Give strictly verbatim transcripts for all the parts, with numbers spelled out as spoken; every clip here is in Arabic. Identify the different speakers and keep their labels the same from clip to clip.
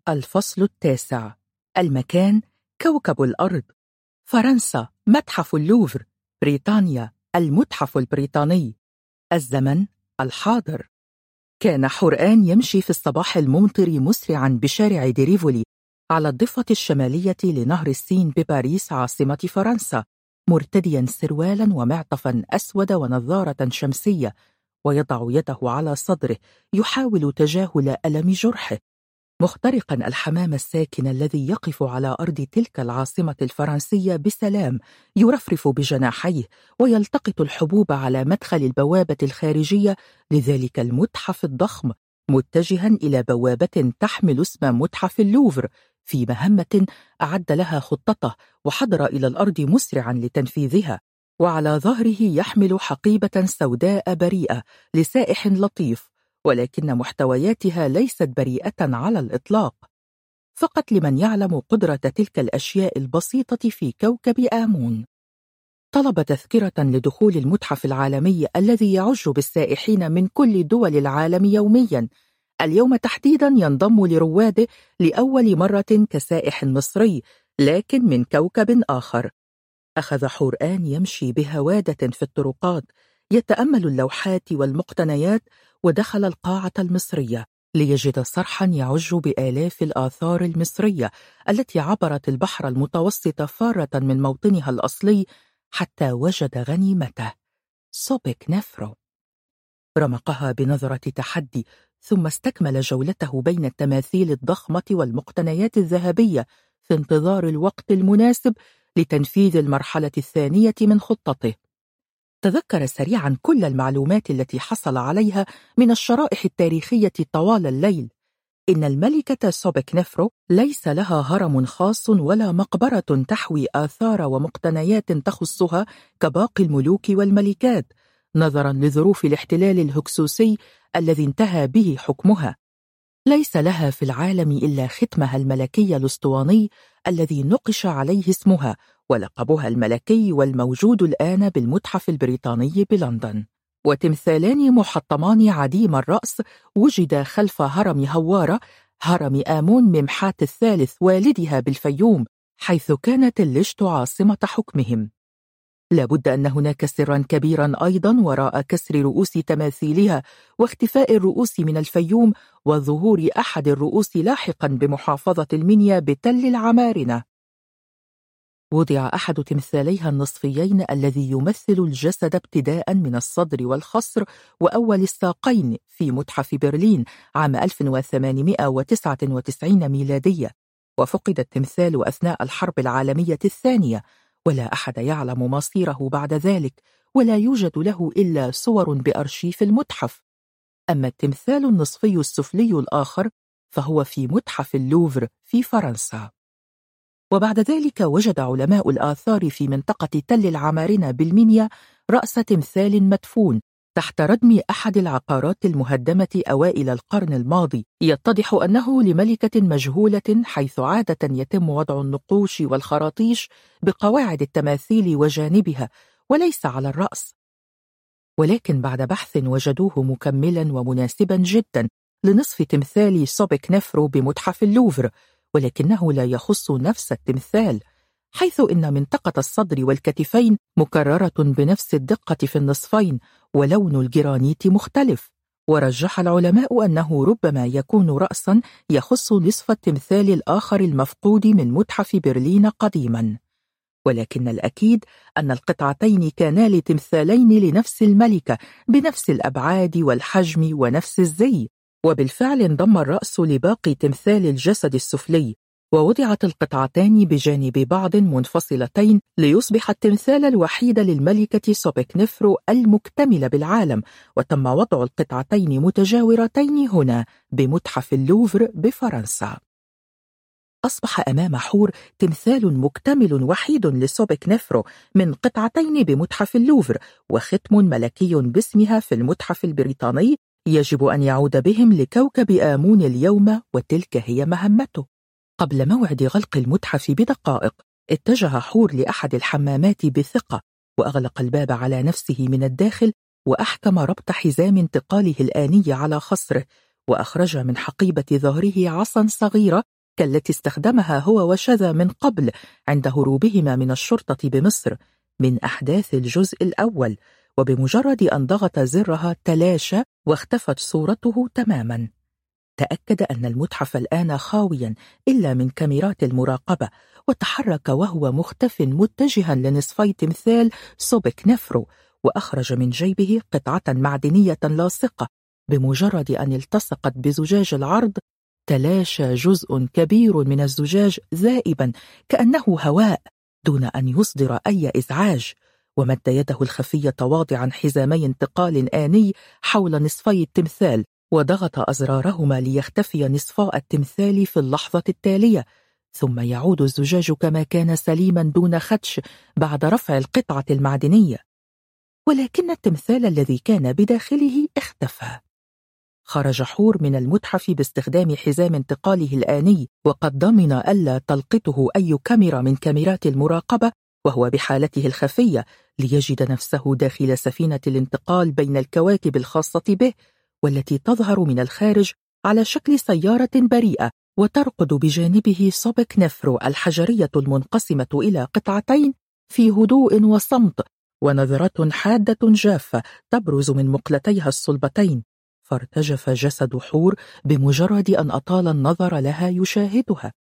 Speaker 1: الفصل التاسع. المكان كوكب الأرض. فرنسا متحف اللوفر. بريطانيا المتحف البريطاني. الزمن الحاضر. كان حورآن يمشي في الصباح الممطر مسرعا بشارع ديريفولي على الضفة الشمالية لنهر السين بباريس عاصمة فرنسا، مرتديا سروالا ومعطفا أسود ونظارة شمسية، ويضع يده على صدره يحاول تجاهل ألم جرحه، مخترقا الحمام الساكن الذي يقف على أرض تلك العاصمة الفرنسية بسلام، يرفرف بجناحيه ويلتقط الحبوب على مدخل البوابة الخارجية لذلك المتحف الضخم، متجها إلى بوابة تحمل اسم متحف اللوفر في مهمة أعد لها خطته وحضر إلى الأرض مسرعا لتنفيذها، وعلى ظهره يحمل حقيبة سوداء بريئة لسائح لطيف، ولكن محتوياتها ليست بريئة على الإطلاق، فقط لمن يعلم قدرة تلك الأشياء البسيطة في كوكب آمون. طلب تذكرة لدخول المتحف العالمي الذي يعج بالسائحين من كل دول العالم يوميا، اليوم تحديدا ينضم لرواده لأول مرة كسائح مصري، لكن من كوكب آخر. أخذ حورآن يمشي بهوادة في الطرقات يتأمل اللوحات والمقتنيات، ودخل القاعة المصرية ليجد صرحا يعج بآلاف الآثار المصرية التي عبرت البحر المتوسط فارة من موطنها الأصلي حتى وجد غنيمته، سوبك نفرو. رمقها بنظرة تحدي، ثم استكمل جولته بين التماثيل الضخمة والمقتنيات الذهبية في انتظار الوقت المناسب لتنفيذ المرحلة الثانية من خطته. تذكر سريعا كل المعلومات التي حصل عليها من الشرائح التاريخية طوال الليل. إن الملكة سوبك نفرو ليس لها هرم خاص ولا مقبرة تحوي آثار ومقتنيات تخصها كباقي الملوك والملكات، نظرا لظروف الاحتلال الهكسوسي الذي انتهى به حكمها. ليس لها في العالم إلا ختمها الملكي الأسطواني الذي نقش عليه اسمها ولقبها الملكي، والموجود الآن بالمتحف البريطاني بلندن، وتمثالان محطمان عديم الرأس وجد خلف هرم هوارة، هرم آمون ممحات الثالث والدها بالفيوم، حيث كانت اللشت عاصمة حكمهم. لابد أن هناك سرا كبيرا أيضا وراء كسر رؤوس تماثيلها واختفاء الرؤوس من الفيوم وظهور أحد الرؤوس لاحقا بمحافظة المنيا بتل العمارنة. وضع أحد تمثاليها النصفيين الذي يمثل الجسد ابتداء من الصدر والخصر وأول الساقين في متحف برلين عام ألف وثمانمائة وتسعة وتسعين ميلادية، وفقد التمثال أثناء الحرب العالمية الثانية، ولا أحد يعلم مصيره بعد ذلك، ولا يوجد له إلا صور بأرشيف المتحف. أما التمثال النصفي السفلي الآخر فهو في متحف اللوفر في فرنسا. وبعد ذلك وجد علماء الآثار في منطقة تل العمارنة بالمنيا رأس تمثال مدفون تحت ردم أحد العقارات المهدمة أوائل القرن الماضي، يتضح أنه لملكة مجهولة، حيث عادة يتم وضع النقوش والخراطيش بقواعد التماثيل وجانبها وليس على الرأس. ولكن بعد بحث وجدوه مكملا ومناسبا جدا لنصف تمثال سوبك نفرو بمتحف اللوفر، ولكنه لا يخص نفس التمثال، حيث إن منطقة الصدر والكتفين مكررة بنفس الدقة في النصفين، ولون الجرانيت مختلف. ورجح العلماء أنه ربما يكون رأسا يخص نصف التمثال الآخر المفقود من متحف برلين قديما. ولكن الأكيد أن القطعتين كانا لتمثالين لنفس الملكة بنفس الأبعاد والحجم ونفس الزي، وبالفعل انضم الرأس لباقي تمثال الجسد السفلي، ووضعت القطعتان بجانب بعض منفصلتين ليصبح التمثال الوحيد للملكة سوبك نفرو المكتمل بالعالم، وتم وضع القطعتين متجاورتين هنا بمتحف اللوفر بفرنسا. أصبح أمام حور تمثال مكتمل وحيد لسوبك نفرو من قطعتين بمتحف اللوفر، وختم ملكي باسمها في المتحف البريطاني يجب أن يعود بهم لكوكب آمون اليوم، وتلك هي مهمته. قبل موعد غلق المتحف بدقائق اتجه حور لأحد الحمامات بثقة، وأغلق الباب على نفسه من الداخل، وأحكم ربط حزام انتقاله الآني على خصره، وأخرج من حقيبة ظهره عصا صغيرة كالتي استخدمها هو وشذا من قبل عند هروبهما من الشرطة بمصر من أحداث الجزء الأول، وبمجرد أن ضغط زرها تلاشى واختفت صورته تماما. تأكد أن المتحف الآن خاويا إلا من كاميرات المراقبة، وتحرك وهو مختف متجها لنصفي تمثال سوبك نفرو، وأخرج من جيبه قطعة معدنية لاصقة. بمجرد أن التصقت بزجاج العرض تلاشى جزء كبير من الزجاج ذائبا كأنه هواء دون أن يصدر أي إزعاج، ومد يده الخفية واضعا حزامي انتقال آني حول نصفي التمثال، وضغط أزرارهما ليختفي نصفاء التمثال في اللحظة التالية، ثم يعود الزجاج كما كان سليما دون خدش بعد رفع القطعة المعدنية. ولكن التمثال الذي كان بداخله اختفى. خرج حور من المتحف باستخدام حزام انتقاله الآني، وقد ضمن ألا تلقطه أي كاميرا من كاميرات المراقبة وهو بحالته الخفية، ليجد نفسه داخل سفينة الانتقال بين الكواكب الخاصة به، والتي تظهر من الخارج على شكل سيارة بريئة، وترقد بجانبه سوبك نفرو الحجرية المنقسمة إلى قطعتين في هدوء وصمت، ونظرة حادة جافة تبرز من مقلتيها الصلبتين. فارتجف جسد حور بمجرد أن أطال النظر لها يشاهدها.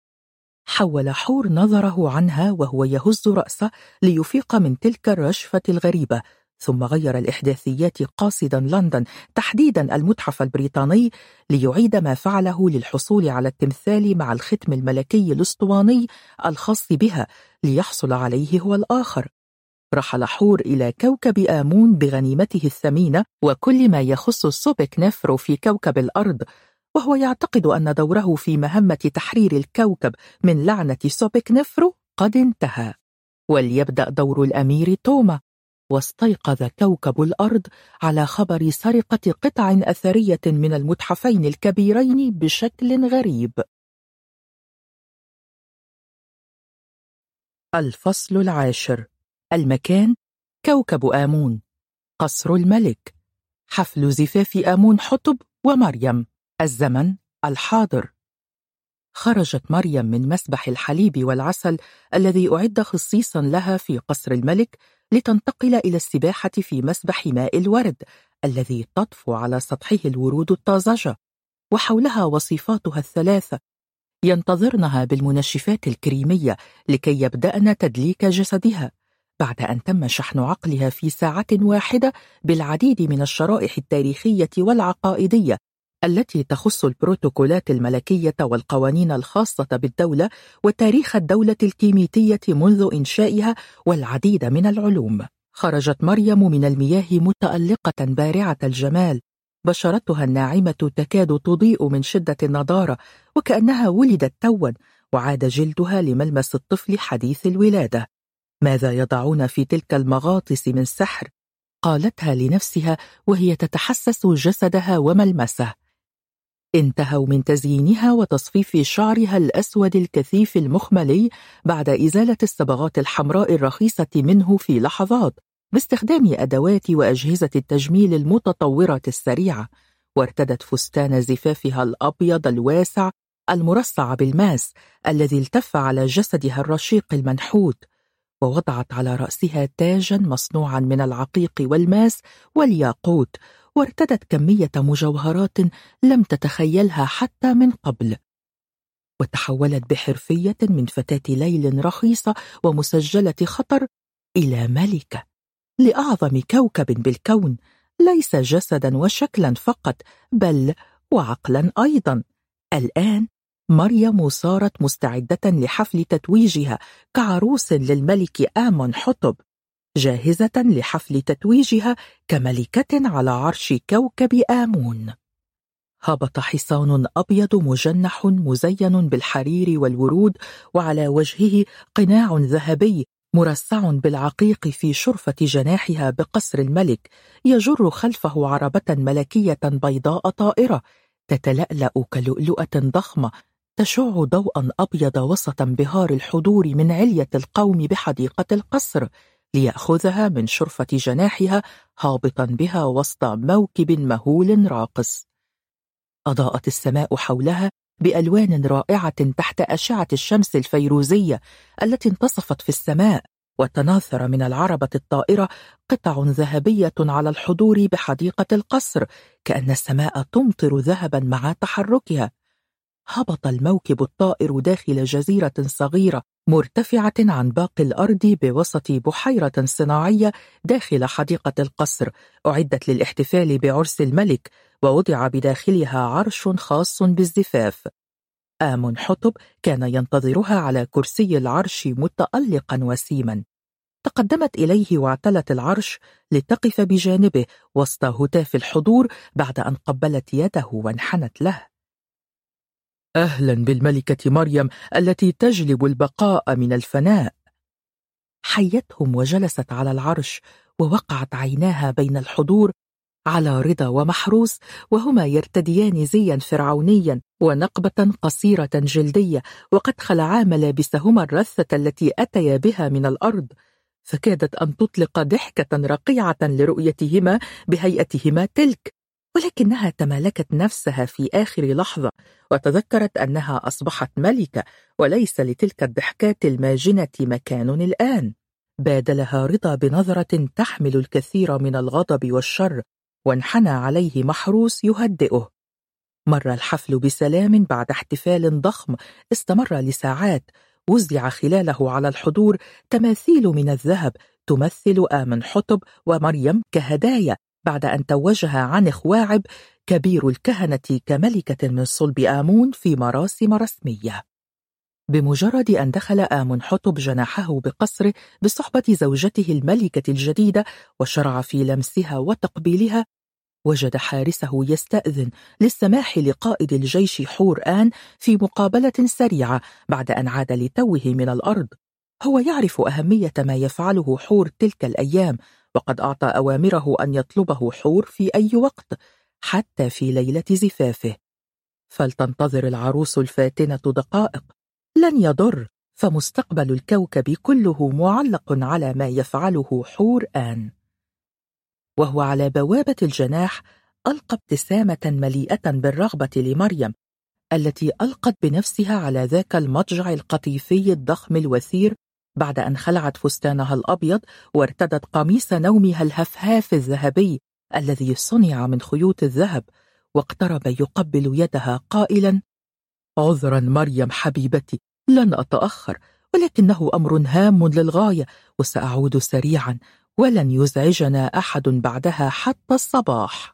Speaker 1: حول حور نظره عنها وهو يهز رأسه ليفيق من تلك الرشفة الغريبة، ثم غير الإحداثيات قاصدا لندن، تحديدا المتحف البريطاني، ليعيد ما فعله للحصول على التمثال مع الختم الملكي الأسطواني الخاص بها ليحصل عليه هو الآخر. رحل حور إلى كوكب آمون بغنيمته الثمينة وكل ما يخص سوبك نفرو في كوكب الأرض، وهو يعتقد أن دوره في مهمة تحرير الكوكب من لعنة سوبك نفرو قد انتهى، وليبدأ دور الأمير توما. واستيقظ كوكب الأرض على خبر سرقة قطع أثرية من المتحفين الكبيرين بشكل غريب. الفصل العاشر. المكان كوكب آمون، قصر الملك، حفل زفاف آمون حتب ومريم. الزمن الحاضر. خرجت مريم من مسبح الحليب والعسل الذي أعد خصيصا لها في قصر الملك لتنتقل إلى السباحة في مسبح ماء الورد الذي تطفو على سطحه الورود الطازجة، وحولها وصفاتها الثلاثة ينتظرنها بالمنشفات الكريمية لكي يبدأن تدليك جسدها، بعد أن تم شحن عقلها في ساعة واحدة بالعديد من الشرائح التاريخية والعقائدية التي تخص البروتوكولات الملكية والقوانين الخاصة بالدولة وتاريخ الدولة الكيميتية منذ إنشائها والعديد من العلوم. خرجت مريم من المياه متألقة بارعة الجمال، بشرتها الناعمة تكاد تضيء من شدة النضارة وكأنها ولدت توا، وعاد جلدها لملمس الطفل حديث الولادة. ماذا يضعون في تلك المغاطس من سحر؟ قالتها لنفسها وهي تتحسس جسدها وملمسه. انتهوا من تزيينها وتصفيف شعرها الأسود الكثيف المخملي بعد إزالة الصبغات الحمراء الرخيصة منه في لحظات باستخدام أدوات وأجهزة التجميل المتطورة السريعة، وارتدت فستان زفافها الأبيض الواسع المرصع بالماس الذي التف على جسدها الرشيق المنحوت، ووضعت على رأسها تاجا مصنوعا من العقيق والماس والياقوت، وارتدت كمية مجوهرات لم تتخيلها حتى من قبل، وتحولت بحرفية من فتاة ليل رخيصة ومسجلة خطر إلى ملكة لأعظم كوكب بالكون، ليس جسدا وشكلا فقط بل وعقلا أيضا. الآن مريم صارت مستعدة لحفل تتويجها كعروس للملك آمون حتب، جاهزة لحفل تتويجها كملكة على عرش كوكب آمون. هبط حصان أبيض مجنح مزين بالحرير والورود، وعلى وجهه قناع ذهبي مرصع بالعقيق في شرفة جناحها بقصر الملك، يجر خلفه عربة ملكية بيضاء طائرة تتلألأ كلؤلؤة ضخمة تشع ضوءا أبيض وسط انبهار الحضور من علية القوم بحديقة القصر، ليأخذها من شرفة جناحها هابطا بها وسط موكب مهول راقص. أضاءت السماء حولها بألوان رائعة تحت أشعة الشمس الفيروزية التي انتصفت في السماء، وتناثر من العربة الطائرة قطع ذهبية على الحضور بحديقة القصر، كأن السماء تمطر ذهبا مع تحركها. هبط الموكب الطائر داخل جزيرة صغيرة مرتفعة عن باقي الأرض بوسط بحيرة صناعية داخل حديقة القصر، أعدت للاحتفال بعرس الملك، ووضع بداخلها عرش خاص بالزفاف. آمنحتب كان ينتظرها على كرسي العرش متألقا وسيما. تقدمت إليه واعتلت العرش لتقف بجانبه وسط هتاف الحضور بعد أن قبلت يده وانحنت له. أهلا بالملكة مريم التي تجلب البقاء من الفناء. حيتهم وجلست على العرش، ووقعت عيناها بين الحضور على رضا ومحروس، وهما يرتديان زيا فرعونيا ونقبة قصيرة جلدية، وقد خلعا ملابسهما الرثة التي أتيا بها من الأرض، فكادت أن تطلق ضحكة رقيعة لرؤيتهما بهيئتهما تلك، ولكنها تمالكت نفسها في آخر لحظة وتذكرت أنها أصبحت ملكة وليس لتلك الضحكات الماجنة مكان الآن. بادلها رضا بنظرة تحمل الكثير من الغضب والشر، وانحنى عليه محروس يهدئه. مر الحفل بسلام بعد احتفال ضخم استمر لساعات، وزع خلاله على الحضور تماثيل من الذهب تمثل آمنحتب ومريم كهدايا، بعد أن توجها عنخ واعب كبير الكهنة كملكة من صلب آمون في مراسم رسمية. بمجرد أن دخل آمنحتب جناحه بقصره بصحبة زوجته الملكة الجديدة وشرع في لمسها وتقبيلها، وجد حارسه يستأذن للسماح لقائد الجيش حور آن في مقابلة سريعة بعد أن عاد لتوه من الأرض. هو يعرف أهمية ما يفعله حور تلك الأيام، وقد أعطى أوامره أن يطلبه حور في أي وقت، حتى في ليلة زفافه. فلتنتظر العروس الفاتنة دقائق، لن يضر، فمستقبل الكوكب كله معلق على ما يفعله حور آن. وهو على بوابة الجناح ألقى ابتسامة مليئة بالرغبة لمريم، التي ألقت بنفسها على ذاك المضجع القطيفي الضخم الوثير بعد أن خلعت فستانها الأبيض وارتدت قميص نومها الهفهاف الذهبي الذي صنع من خيوط الذهب، واقترب يقبل يدها قائلا: عذرا مريم حبيبتي، لن أتأخر، ولكنه أمر هام للغاية، وسأعود سريعا، ولن يزعجنا أحد بعدها حتى الصباح.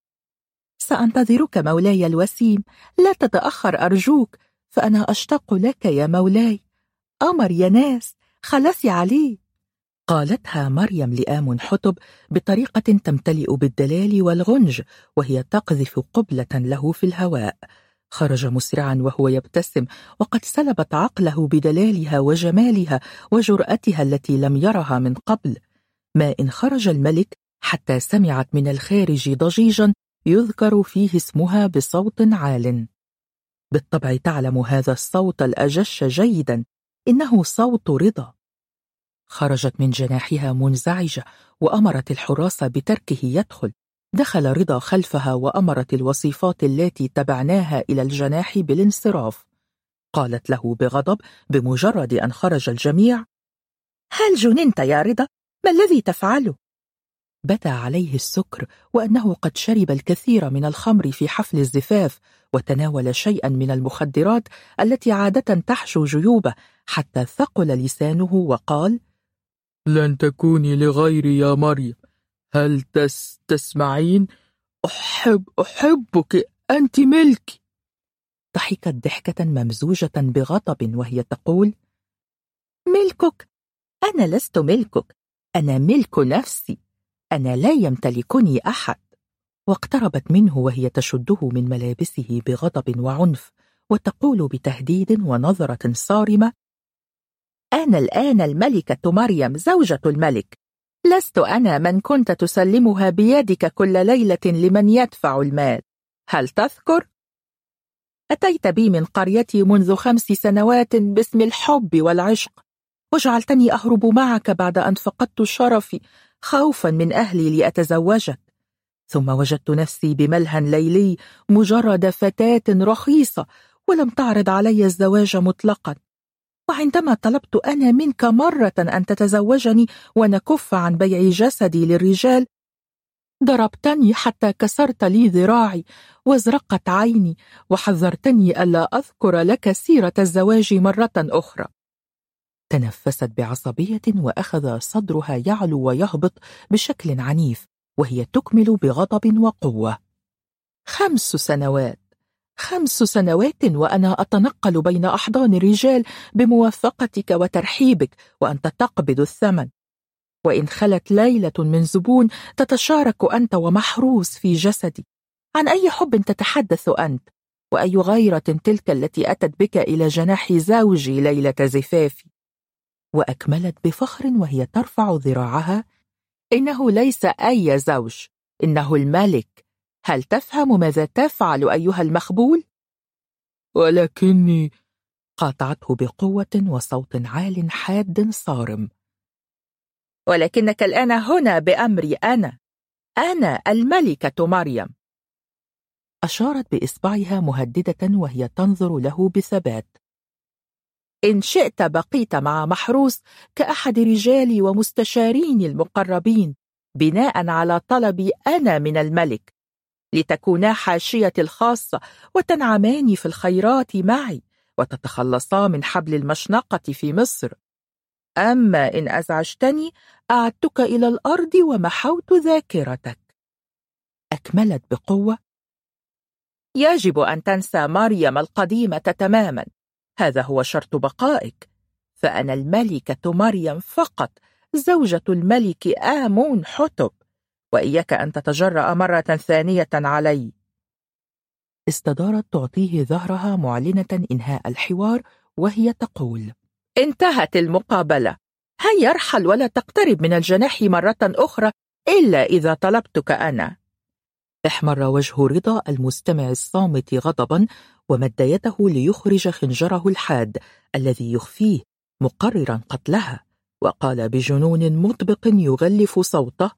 Speaker 1: سأنتظرك مولاي الوسيم، لا تتأخر أرجوك، فأنا أشتاق لك يا مولاي. أمر يا ناس، خلصي عليه، قالتها مريم لآمنحتب بطريقة تمتلئ بالدلال والغنج، وهي تقذف قبلة له في الهواء. خرج مسرعا وهو يبتسم، وقد سلبت عقله بدلالها وجمالها وجرأتها التي لم يرها من قبل. ما إن خرج الملك حتى سمعت من الخارج ضجيجا يذكر فيه اسمها بصوت عال. بالطبع تعلم هذا الصوت الأجش جيدا، إنه صوت رضا. خرجت من جناحها منزعجة وأمرت الحراس بتركه يدخل. دخل رضا خلفها وأمرت الوصيفات التي تبعناها إلى الجناح بالانصراف. قالت له بغضب بمجرد أن خرج الجميع: هل جننت يا رضا؟ ما الذي تفعله؟ بدا عليه السكر، وأنه قد شرب الكثير من الخمر في حفل الزفاف، وتناول شيئا من المخدرات التي عادة تحشو جيوبه، حتى ثقل لسانه وقال:
Speaker 2: لن تكوني لغيري يا مريم، هل تس تسمعين؟ أحب أحبك، أنت ملكي.
Speaker 1: ضحكت ضحكة ممزوجة بغضب وهي تقول: ملكك؟ أنا لست ملكك، أنا ملك نفسي، أنا لا يمتلكني أحد. واقتربت منه وهي تشده من ملابسه بغضب وعنف، وتقول بتهديد ونظرة صارمة: أنا الآن الملكة مريم زوجة الملك، لست أنا من كنت تسلمها بيدك كل ليلة لمن يدفع المال، هل تذكر؟ أتيت بي من قريتي منذ خمس سنوات باسم الحب والعشق، وجعلتني أهرب معك بعد أن فقدت شرفي خوفا من أهلي لأتزوجك، ثم وجدت نفسي بملهى ليلي مجرد فتاة رخيصة ولم تعرض علي الزواج مطلقا. وعندما طلبت أنا منك مرة أن تتزوجني ونكف عن بيع جسدي للرجال، ضربتني حتى كسرت لي ذراعي وازرقت عيني وحذرتني ألا أذكر لك سيرة الزواج مرة أخرى. تنفست بعصبية وأخذ صدرها يعلو ويهبط بشكل عنيف وهي تكمل بغضب وقوة. خمس سنوات خمس سنوات وأنا أتنقل بين أحضان الرجال بموافقتك وترحيبك وأنت تقبض الثمن، وإن خلت ليلة من زبون تتشارك أنت ومحروس في جسدي. عن أي حب تتحدث أنت؟ وأي غيرة تلك التي أتت بك إلى جناح زوجي ليلة زفافي؟ وأكملت بفخر وهي ترفع ذراعها: إنه ليس أي زوج، إنه الملك. هل تفهم ماذا تفعل أيها المخبول؟
Speaker 2: ولكني...
Speaker 1: قاطعته بقوة وصوت عال حاد صارم: ولكنك الآن هنا بأمري أنا أنا الملكة مريم. أشارت بإصبعها مهددة وهي تنظر له بثبات. إن شئت بقيت مع محروس كأحد رجالي ومستشاريني المقربين بناء على طلبي أنا من الملك، لتكونا حاشيتي الخاصة وتنعمان في الخيرات معي وتتخلصا من حبل المشنقة في مصر. أما إن أزعجتني أعدتك إلى الأرض ومحوت ذاكرتك. أكملت بقوة: يجب أن تنسى مريم القديمة تماما، هذا هو شرط بقائك، فأنا الملكة مريم فقط، زوجة الملك آمون حتب، وإياك أن تتجرأ مرة ثانية علي. استدارت تعطيه ظهرها معلنة إنهاء الحوار وهي تقول: انتهت المقابلة، هيا ارحل ولا تقترب من الجناح مرة أخرى إلا إذا طلبتك أنا. احمر وجه رضا المستمع الصامت غضبا ومد يده ليخرج خنجره الحاد الذي يخفيه مقررا قتلها، وقال بجنون مطبق يغلف صوته: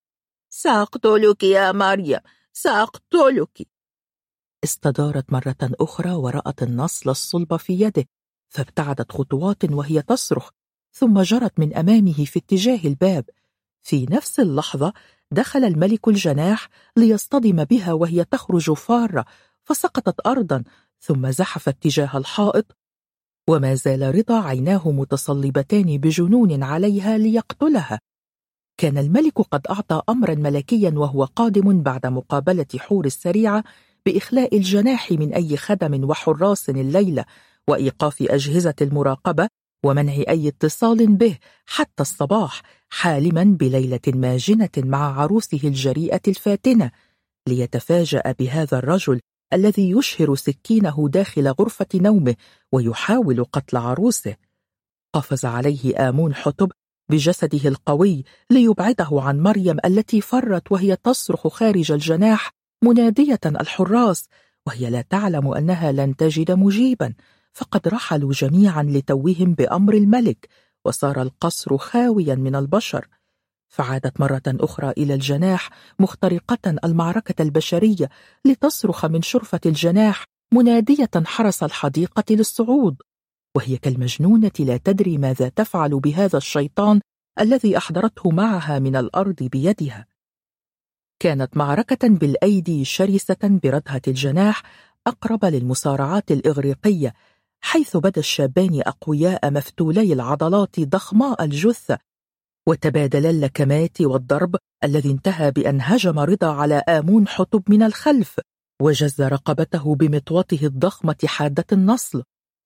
Speaker 1: سأقتلك يا مريم، سأقتلك. استدارت مرة أخرى ورأت النصل الصلب في يده، فابتعدت خطوات وهي تصرخ، ثم جرت من أمامه في اتجاه الباب. في نفس اللحظة دخل الملك الجناح ليصطدم بها وهي تخرج فارة، فسقطت أرضا ثم زحف اتجاه الحائط، وما زال رضا عيناه متصلبتان بجنون عليها ليقتلها. كان الملك قد أعطى أمرا ملكيا وهو قادم بعد مقابلة حور السريعة بإخلاء الجناح من أي خدم وحراس الليلة وإيقاف أجهزة المراقبة ومنع أي اتصال به حتى الصباح، حالما بليلة ماجنة مع عروسه الجريئة الفاتنة، ليتفاجأ بهذا الرجل الذي يشهر سكينه داخل غرفة نومه ويحاول قتل عروسه. قفز عليه آمون حتب بجسده القوي ليبعده عن مريم التي فرت وهي تصرخ خارج الجناح منادية الحراس، وهي لا تعلم أنها لن تجد مجيبا، فقد رحلوا جميعا لتوهم بأمر الملك وصار القصر خاويا من البشر. فعادت مرة أخرى إلى الجناح مخترقة المعركة البشرية لتصرخ من شرفة الجناح منادية حرس الحديقة للصعود، وهي كالمجنونة لا تدري ماذا تفعل بهذا الشيطان الذي أحضرته معها من الأرض بيدها. كانت معركة بالأيدي شرسة بردهة الجناح أقرب للمصارعات الإغريقية، حيث بدا الشابان أقوياء مفتولي العضلات ضخماء الجثة، وتبادلا اللكمات والضرب الذي انتهى بأن هجم رضا على آمون حتب من الخلف وجز رقبته بمطوته الضخمة حادة النصل،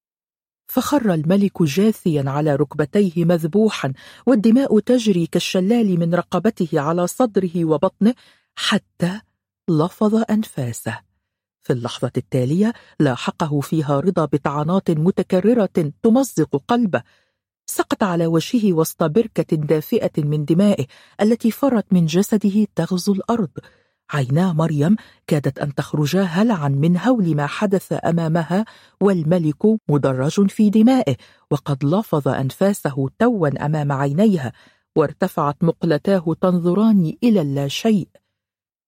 Speaker 1: فخر الملك جاثيا على ركبتيه مذبوحا والدماء تجري كالشلال من رقبته على صدره وبطنه حتى لفظ أنفاسه. في اللحظة التالية لاحقه فيها رضا بطعنات متكررة تمزق قلبه، سقط على وجهه وسط بركة دافئة من دمائه التي فرت من جسده تغزو الأرض. عينا مريم كادت أن تخرجا هلعا من هول ما حدث أمامها، والملك مدرج في دمائه وقد لفظ أنفاسه توا أمام عينيها، وارتفعت مقلتاه تنظران إلى اللاشيء.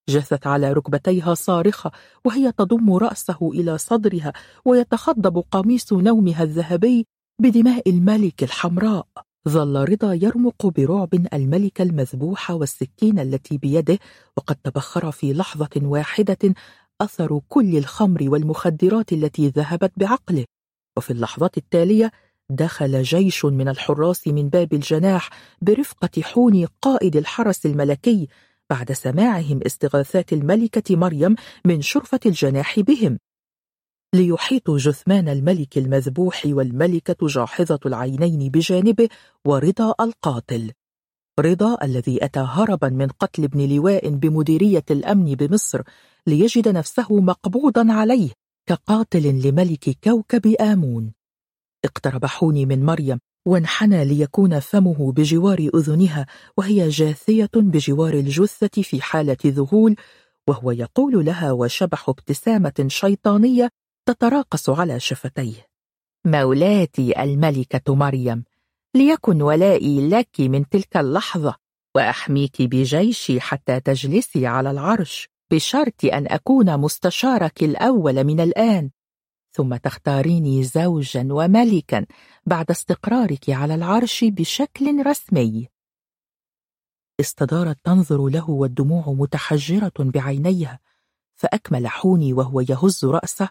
Speaker 1: جثت على ركبتيها صارخة وهي تضم رأسه إلى صدرها، ويتخضب قميص نومها الذهبي بدماء الملك الحمراء. ظل رضا يرمق برعب الملك المذبوح والسكين التي بيده، وقد تبخر في لحظة واحدة أثر كل الخمر والمخدرات التي ذهبت بعقله. وفي اللحظات التالية دخل جيش من الحراس من باب الجناح برفقة حوني قائد الحرس الملكي، بعد سماعهم استغاثات الملكة مريم من شرفة الجناح بهم، ليحيطوا جثمان الملك المذبوح والملكة جاحظة العينين بجانبه ورضا القاتل. رضا الذي أتى هربا من قتل ابن لواء بمديرية الأمن بمصر ليجد نفسه مقبوضا عليه كقاتل لملك كوكب آمون. اقترب حوني من مريم وانحنى ليكون فمه بجوار أذنها وهي جاثية بجوار الجثة في حالة ذهول، وهو يقول لها وشبح ابتسامة شيطانية تتراقص على شفتيه: مولاتي الملكة مريم، ليكن ولائي لك من تلك اللحظة، وأحميك بجيشي حتى تجلسي على العرش، بشرط أن أكون مستشارك الأول من الآن، ثم تختاريني زوجا وملكا بعد استقرارك على العرش بشكل رسمي. استدارت تنظر له والدموع متحجرة بعينيها، فأكمل حوني وهو يهز رأسه: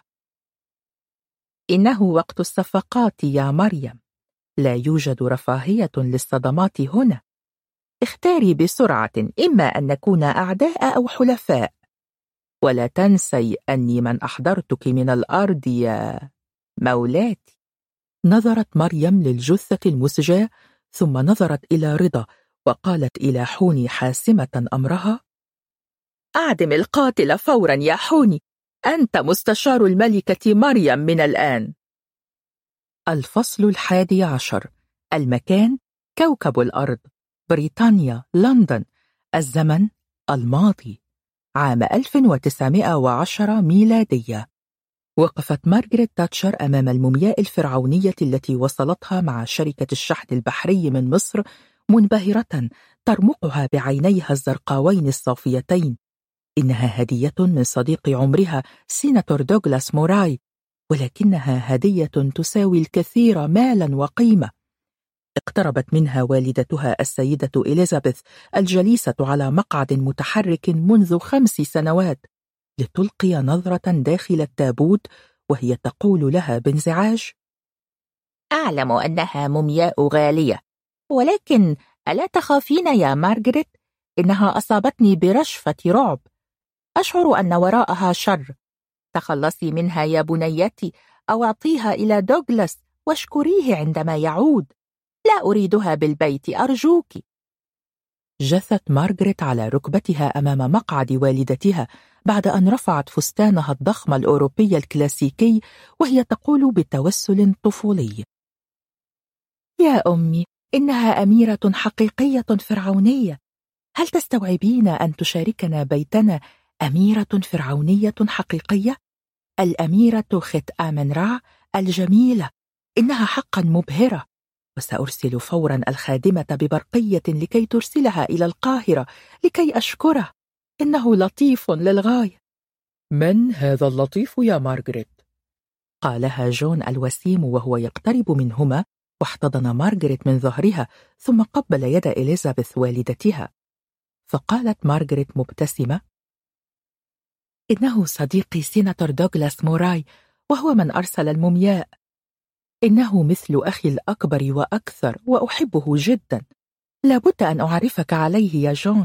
Speaker 1: إنه وقت الصفقات يا مريم، لا يوجد رفاهية للصدمات هنا. اختاري بسرعة، إما أن نكون أعداء أو حلفاء، ولا تنسي أني من أحضرتك من الأرض يا مولاتي. نظرت مريم للجثة المسجاة، ثم نظرت إلى رضا وقالت إلى حوني حاسمة أمرها: أعدم القاتل فورا يا حوني، أنت مستشار الملكة مريم من الآن. الفصل الحادي عشر. المكان: كوكب الأرض، بريطانيا، لندن. الزمن: الماضي، عام ألف وتسعمائة وعشرة ميلادية. وقفت مارغريت تاتشر أمام المومياء الفرعونية التي وصلتها مع شركة الشحن البحري من مصر، منبهرة ترمقها بعينيها الزرقاوين الصافيتين. إنها هدية من صديق عمرها سيناتور دوغلاس موراي، ولكنها هدية تساوي الكثير مالا وقيمة. اقتربت منها والدتها السيدة إليزابيث الجليسة على مقعد متحرك منذ خمس سنوات لتلقي نظرة داخل التابوت، وهي تقول لها بانزعاج: أعلم أنها مومياء غالية، ولكن ألا تخافين يا مارغريت؟ إنها أصابتني برشفة رعب، أشعر أن وراءها شر. تخلصي منها يا بنيتي، أو أعطيها إلى دوغلاس واشكريه عندما يعود. لا أريدها بالبيت أرجوك. جثت مارغريت على ركبتها أمام مقعد والدتها بعد أن رفعت فستانها الضخم الأوروبي الكلاسيكي، وهي تقول بتوسل طفولي: يا أمي، إنها أميرة حقيقية فرعونية. هل تستوعبين أن تشاركنا بيتنا أميرة فرعونية حقيقية؟ الأميرة خت آمن رع الجميلة، إنها حقا مبهرة. وسأرسل فورا الخادمة ببرقية لكي ترسلها إلى القاهرة لكي أشكره، إنه لطيف للغاية.
Speaker 2: من هذا اللطيف يا مارغريت؟
Speaker 1: قالها جون الوسيم وهو يقترب منهما، واحتضن مارغريت من ظهرها ثم قبل يد إليزابيث والدتها. فقالت مارغريت مبتسمة: إنه صديقي سيناتور دوغلاس موراي، وهو من أرسل المومياء. إنه مثل أخي الأكبر وأكثر، وأحبه جدا. لابد أن أعرفك عليه يا جون.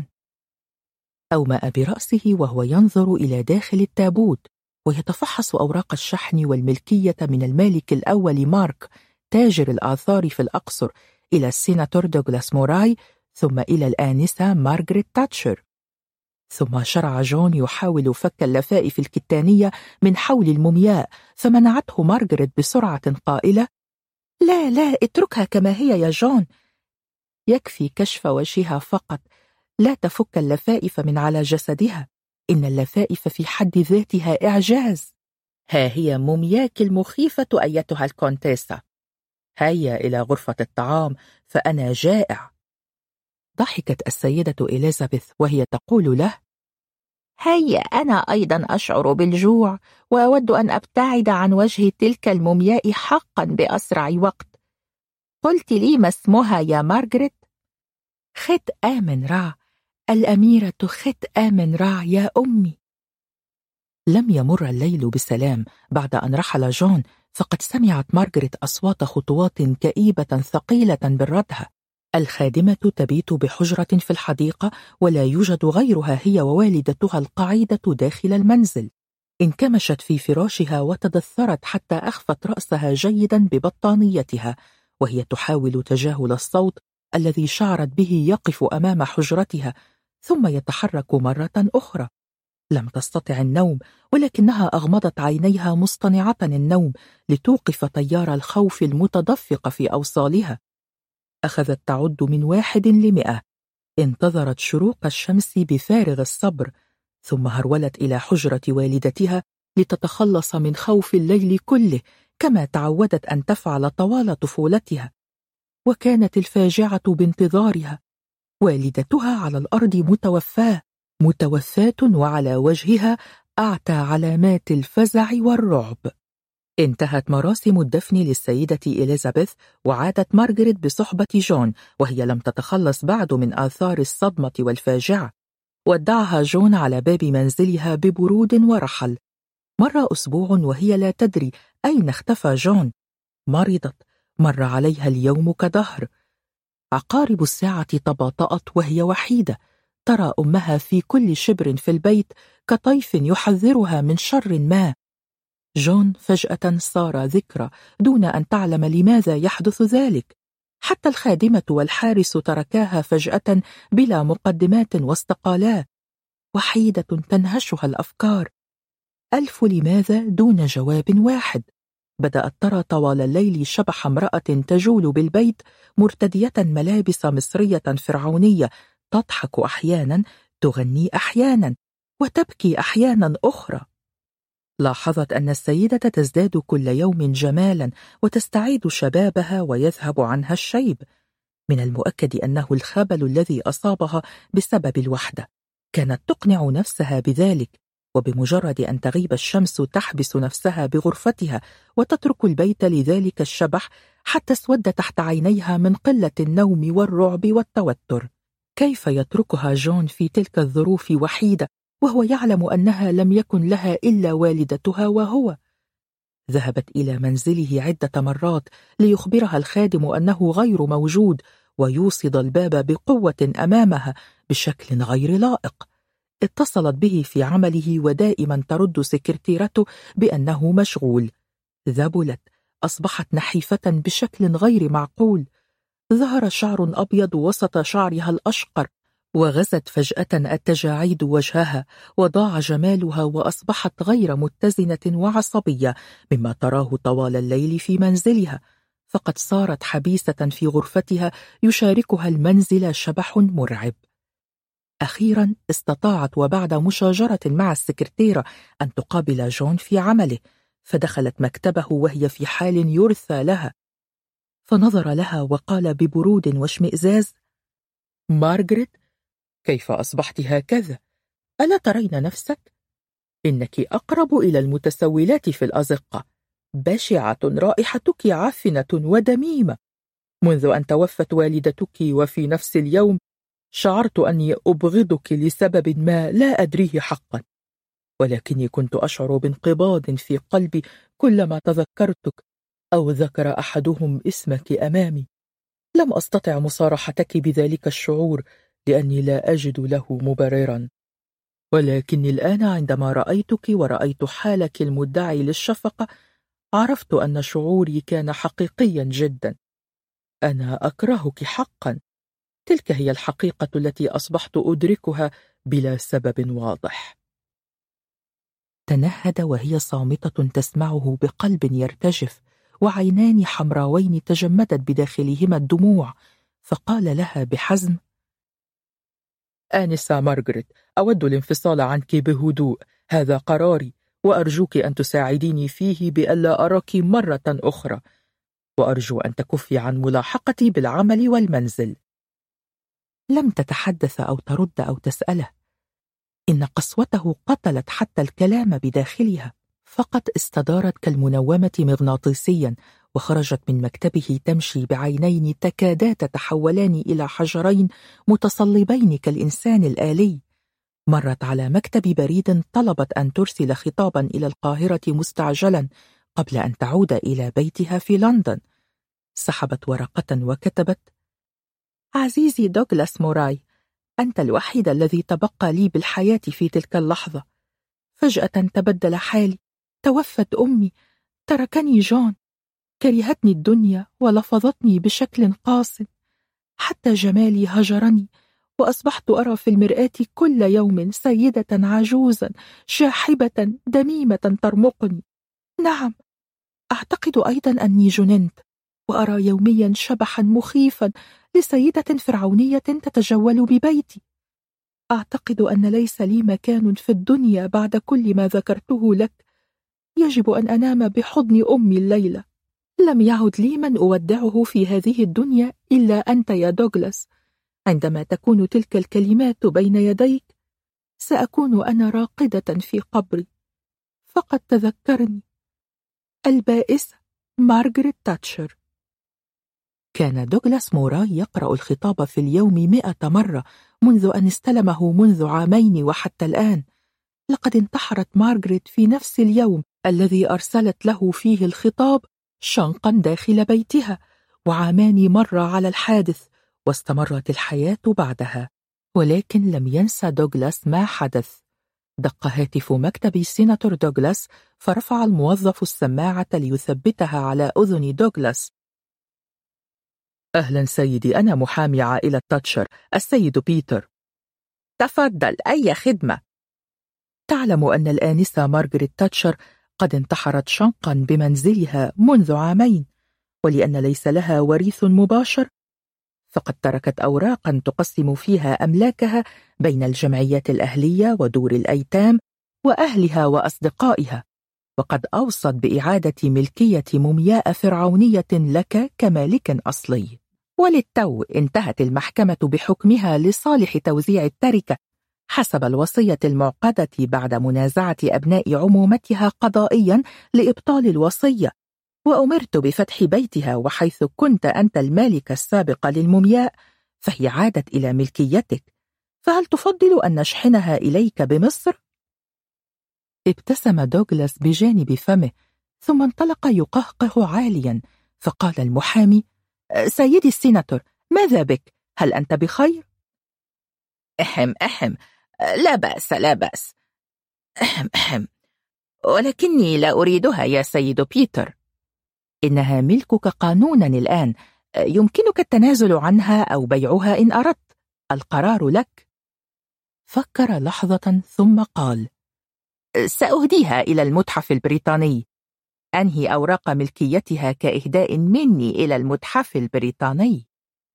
Speaker 1: أومأ برأسه وهو ينظر إلى داخل التابوت ويتفحص أوراق الشحن والملكية من المالك الأول مارك تاجر الآثار في الأقصر إلى السيناتور دوغلاس موراي، ثم إلى الآنسة مارغريت تاتشر. ثم شرع جون يحاول فك اللفائف الكتانية من حول المومياء، فمنعته مارغريت بسرعة قائلة: لا لا، اتركها كما هي يا جون. يكفي كشف وجهها فقط، لا تفك اللفائف من على جسدها. إن اللفائف في حد ذاتها إعجاز. ها هي مومياك المخيفة أيتها الكونتيسة. هيا إلى غرفة الطعام فأنا جائع. ضحكت السيدة إليزابيث وهي تقول له:
Speaker 3: هيا، أنا أيضا أشعر بالجوع وأود أن أبتعد عن وجه تلك المومياء حقا بأسرع وقت. قلت لي ما اسمها يا مارغريت؟
Speaker 1: خت آمن رع، الأميرة خت آمن رع يا أمي. لم يمر الليل بسلام بعد أن رحل جون، فقد سمعت مارغريت أصوات خطوات كئيبة ثقيلة بالردهة. الخادمة تبيت بحجرة في الحديقة، ولا يوجد غيرها هي ووالدتها القعيدة داخل المنزل. انكمشت في فراشها وتدثرت حتى أخفت رأسها جيدا ببطانيتها، وهي تحاول تجاهل الصوت الذي شعرت به يقف أمام حجرتها ثم يتحرك مرة أخرى. لم تستطع النوم، ولكنها أغمضت عينيها مصطنعة النوم لتوقف تيار الخوف المتدفق في أوصالها. أخذت تعد من واحد لمئة، انتظرت شروق الشمس بفارغ الصبر، ثم هرولت إلى حجرة والدتها لتتخلص من خوف الليل كله كما تعودت أن تفعل طوال طفولتها. وكانت الفاجعة بانتظارها، والدتها على الأرض متوفاة متوفاة وعلى وجهها أعتى علامات الفزع والرعب. انتهت مراسم الدفن للسيدة إليزابيث، وعادت مارغريت بصحبة جون، وهي لم تتخلص بعد من آثار الصدمة والفاجعة. ودعها جون على باب منزلها ببرود ورحل. مر أسبوع وهي لا تدري أين اختفى جون. مرضت، مر عليها اليوم كدهر. عقارب الساعة تباطأت وهي وحيدة، ترى أمها في كل شبر في البيت كطيف يحذرها من شر ما. جون فجأة صار ذكرى دون أن تعلم لماذا يحدث ذلك. حتى الخادمة والحارس تركاها فجأة بلا مقدمات واستقالا. وحيدة تنهشها الأفكار. ألف لماذا دون جواب واحد. بدأت ترى طوال الليل شبح امرأة تجول بالبيت مرتدية ملابس مصرية فرعونية، تضحك أحيانا، تغني أحيانا، وتبكي أحيانا أخرى. لاحظت أن السيدة تزداد كل يوم جمالا وتستعيد شبابها ويذهب عنها الشيب. من المؤكد أنه الخبل الذي أصابها بسبب الوحدة. كانت تقنع نفسها بذلك، وبمجرد أن تغيب الشمس تحبس نفسها بغرفتها وتترك البيت لذلك الشبح حتى اسود تحت عينيها من قلة النوم والرعب والتوتر. كيف يتركها جون في تلك الظروف وحيدة وهو يعلم أنها لم يكن لها إلا والدتها وهو؟ ذهبت إلى منزله عدة مرات ليخبرها الخادم أنه غير موجود، ويوصد الباب بقوة أمامها بشكل غير لائق. اتصلت به في عمله ودائما ترد سكرتيرته بأنه مشغول. ذبلت، أصبحت نحيفة بشكل غير معقول. ظهر شعر أبيض وسط شعرها الأشقر، وغزت فجأة التجاعيد وجهها، وضاع جمالها وأصبحت غير متزنة وعصبية مما تراه طوال الليل في منزلها. فقد صارت حبيسة في غرفتها يشاركها المنزل شبح مرعب. أخيرا استطاعت وبعد مشاجرة مع السكرتيرة أن تقابل جون في عمله، فدخلت مكتبه وهي في حال يرثى لها، فنظر لها وقال ببرود واشمئزاز: مارغريت، كيف أصبحت هكذا؟ ألا ترين نفسك؟ إنك أقرب إلى المتسولات في الأزقة، بشعة، رائحتك عفنة ودميمة. منذ أن توفت والدتك وفي نفس اليوم شعرت أني أبغضك لسبب ما لا أدريه حقا، ولكني كنت أشعر بانقباض في قلبي كلما تذكرتك أو ذكر أحدهم اسمك أمامي. لم أستطع مصارحتك بذلك الشعور لأني لا أجد له مبررا، ولكني الآن عندما رأيتك ورأيت حالك المدعي للشفقة عرفت أن شعوري كان حقيقيا جدا. أنا أكرهك حقا. تلك هي الحقيقة التي أصبحت أدركها بلا سبب واضح. تنهد وهي صامتة تسمعه بقلب يرتجف وعينان حمراوين تجمدت بداخلهما الدموع، فقال لها بحزم: آنسة مارغريت، أود الانفصال عنك بهدوء، هذا قراري، وأرجوك أن تساعديني فيه بألا أراك مرة أخرى، وأرجو أن تكفي عن ملاحقتي بالعمل والمنزل. لم تتحدث أو ترد أو تسأله. إن قسوته قتلت حتى الكلام بداخلها، فقط استدارت كالمنومة مغناطيسيا، وخرجت من مكتبه تمشي بعينين تكادا تتحولان إلى حجرين متصلبين كالإنسان الآلي. مرت على مكتب بريد طلبت أن ترسل خطابا إلى القاهرة مستعجلا قبل أن تعود إلى بيتها في لندن. سحبت ورقة وكتبت: عزيزي دوغلاس موراي، أنت الوحيد الذي تبقى لي بالحياة في تلك اللحظة. فجأة تبدل حالي، توفت أمي، تركني جون، كرهتني الدنيا ولفظتني بشكل قاس، حتى جمالي هجرني، وأصبحت أرى في المرآة كل يوم سيدة عجوزا شاحبة دميمة ترمقني. نعم، أعتقد أيضا أني جننت، وأرى يوميا شبحا مخيفا لسيدة فرعونية تتجول ببيتي. أعتقد أن ليس لي مكان في الدنيا بعد كل ما ذكرته لك. يجب أن أنام بحضن أمي الليلة. لم يعد لي من أودعه في هذه الدنيا إلا أنت يا دوغلاس. عندما تكون تلك الكلمات بين يديك سأكون أنا راقدة في قبري. فقد تذكرني. البائسة مارغريت تاتشر. كان دوغلاس موراي يقرأ الخطاب في اليوم مئة مرة منذ أن استلمه منذ عامين وحتى الآن. لقد انتحرت مارغريت في نفس اليوم الذي أرسلت له فيه الخطاب شنقا داخل بيتها، وعامان مر على الحادث، واستمرت الحياة بعدها. ولكن لم ينسى دوغلاس ما حدث. دق هاتف مكتب سيناتور دوغلاس، فرفع الموظف السماعة ليثبتها على أذن دوغلاس. أهلا سيدي، أنا محامي عائلة تاتشر، السيد بيتر.
Speaker 3: تفضل، أي خدمة؟
Speaker 1: تعلم أن الآنسة مارغريت تاتشر قد انتحرت شنقا بمنزلها منذ عامين، ولأن ليس لها وريث مباشر فقد تركت أوراقا تقسم فيها أملاكها بين الجمعيات الأهلية ودور الأيتام وأهلها وأصدقائها، وقد أوصت بإعادة ملكية مومياء فرعونية لك كمالك أصلي. وللتو انتهت المحكمة بحكمها لصالح توزيع التركة حسب الوصية المعقدة بعد منازعة أبناء عمومتها قضائيا لإبطال الوصية، وأمرت بفتح بيتها، وحيث كنت أنت المالك السابق للمومياء فهي عادت إلى ملكيتك. فهل تفضل أن نشحنها إليك بمصر؟ ابتسم دوغلاس بجانب فمه، ثم انطلق يقهقه عاليا، فقال المحامي: سيدي السيناتور، ماذا بك؟ هل أنت بخير؟
Speaker 3: أحم أحم لا بأس لا بأس. أحم أحم ولكني لا أريدها يا سيد بيتر.
Speaker 1: إنها ملكك قانونا الآن، يمكنك التنازل عنها أو بيعها إن أردت، القرار لك. فكر لحظة ثم قال:
Speaker 3: سأهديها إلى المتحف البريطاني. أنهي أوراق ملكيتها كإهداء مني إلى المتحف البريطاني.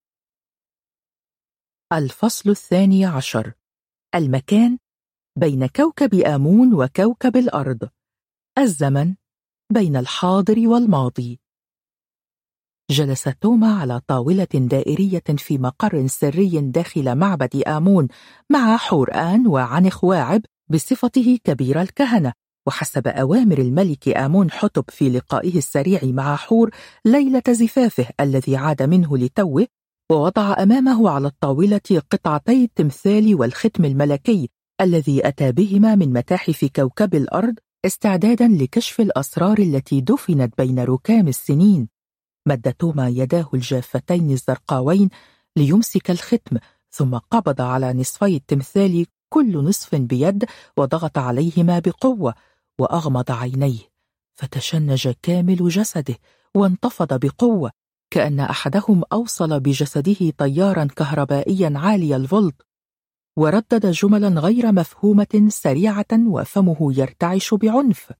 Speaker 1: الفصل الثاني عشر. المكان بين كوكب آمون وكوكب الأرض. الزمن بين الحاضر والماضي. جلس توما على طاولة دائرية في مقر سري داخل معبد آمون مع حورآن وعنخ واعب بصفته كبير الكهنة، وحسب أوامر الملك آمون حتب في لقائه السريع مع حور ليلة زفافه الذي عاد منه لتوه، ووضع أمامه على الطاولة قطعتي التمثال والختم الملكي الذي أتى بهما من متاحف كوكب الأرض استعدادا لكشف الأسرار التي دفنت بين ركام السنين. مد توما يداه الجافتين الزرقاوين ليمسك الختم، ثم قبض على نصفي التمثال كل نصف بيد وضغط عليهما بقوة، وأغمض عينيه، فتشنج كامل جسده وانتفض بقوة، كأن أحدهم أوصل بجسده تيارا كهربائيا عالي الفولت، وردد جملا غير مفهومة سريعة وفمه يرتعش بعنف: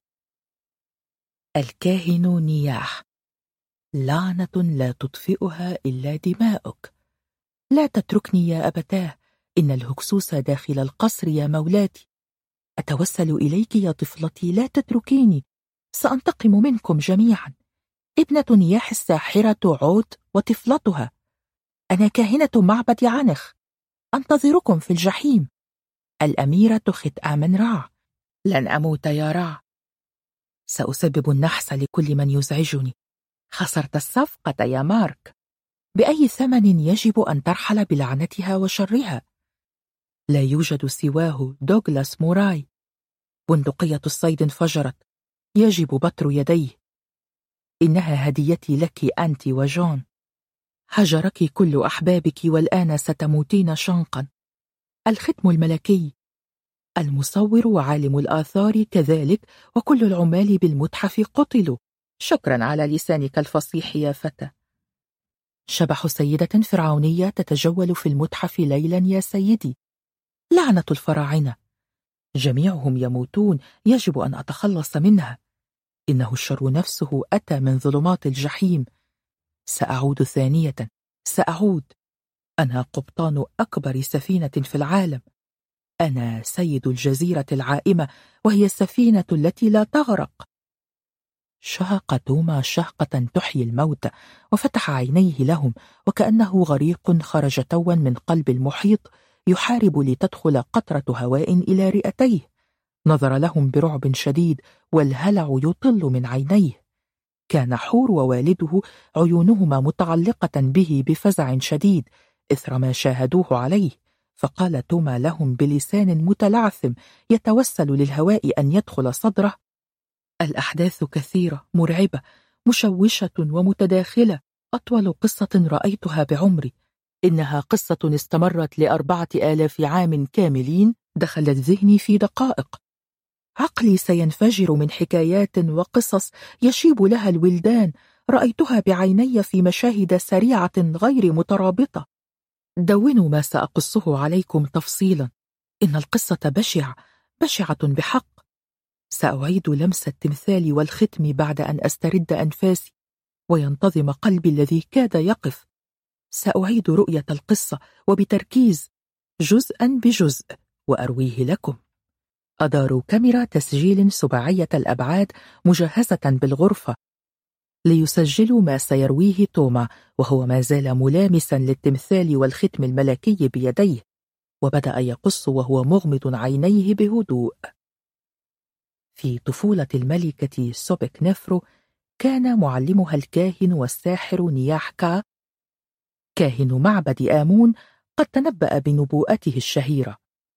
Speaker 1: الكاهن نياح، لعنة لا تطفئها إلا دماؤك. لا تتركني يا أبتاه، إن الهكسوس داخل القصر يا مولاتي. أتوسل إليك يا طفلتي، لا تتركيني، سأنتقم منكم جميعا. ابنة نياح الساحرة عوت وطفلتها. أنا كاهنة معبد عنخ، أنتظركم في الجحيم.
Speaker 3: الأميرة خت آمن رع. لن أموت يا رع. سأسبب النحس لكل من يزعجني. خسرت الصفقة يا مارك. بأي ثمن يجب أن ترحل بلعنتها وشرها؟ لا يوجد سواه دوغلاس موراي. بندقية الصيد انفجرت. يجب بتر يديه. إنها هديتي لك أنت وجون. هجرك كل أحبابك والآن ستموتين شنقا. الختم الملكي. المصور وعالم الآثار كذلك، وكل العمال بالمتحف قتلوا. شكرا على لسانك الفصيح يا فتى. شبح سيدة فرعونية تتجول في المتحف ليلا يا سيدي. لعنة الفراعنة. جميعهم يموتون، يجب أن أتخلص منها. إنه الشر نفسه أتى من ظلمات الجحيم. سأعود ثانية، سأعود. أنا قبطان أكبر سفينة في العالم. أنا سيد الجزيرة العائمة، وهي السفينة التي لا تغرق. شهق توما شهقة تحيي الموتى، وفتح عينيه لهم وكأنه غريق خرج توا من قلب المحيط يحارب لتدخل قطرة هواء إلى رئتيه. نظر لهم برعب شديد، والهلع يطل من عينيه. كان حور ووالده عيونهما متعلقة به بفزع شديد إثر ما شاهدوه عليه. فقال توما لهم بلسان متلعثم يتوسل للهواء أن يدخل صدره: الأحداث كثيرة، مرعبة، مشوشة ومتداخلة، أطول قصة رأيتها بعمري. إنها قصة استمرت لأربعة آلاف عام كاملين، دخلت ذهني في دقائق. عقلي سينفجر من حكايات وقصص يشيب لها الولدان، رأيتها بعيني في مشاهد سريعة غير مترابطة. دونوا ما سأقصه عليكم تفصيلا. إن القصة بشعة، بشعة بحق. سأعيد لمس التمثال والختم بعد أن أسترد أنفاسي وينتظم قلبي الذي كاد يقف. سأعيد رؤية القصة وبتركيز، جزءا بجزء، وأرويه لكم. أداروا كاميرا تسجيل سباعية الأبعاد مجهزة بالغرفة ليسجلوا ما سيرويه توما وهو ما زال ملامسا للتمثال والختم الملكي بيديه، وبدأ يقص وهو مغمض عينيه بهدوء. في طفولة الملكة سوبك نفرو كان معلمها الكاهن والساحر نياحكا، كاهن معبد آمون، قد تنبأ بنبوءته الشهيرة: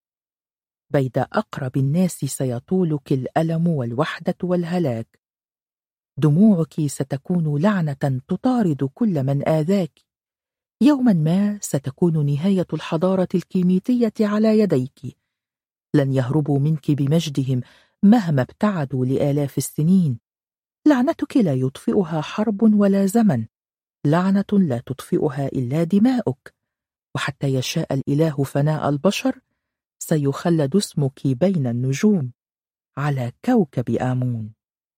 Speaker 3: بيد أقرب الناس سيطولك الألم والوحدة والهلاك. دموعك ستكون لعنة تطارد كل من آذاك. يوما ما ستكون نهاية الحضارة الكيميتية على يديك. لن يهربوا منك بمجدهم مهما ابتعدوا لآلاف السنين. لعنتك لا يطفئها حرب ولا زمن. لعنة لا تطفئها إلا دماؤك. وحتى يشاء الإله فناء البشر، سيخلد اسمك بين النجوم على كوكب آمون.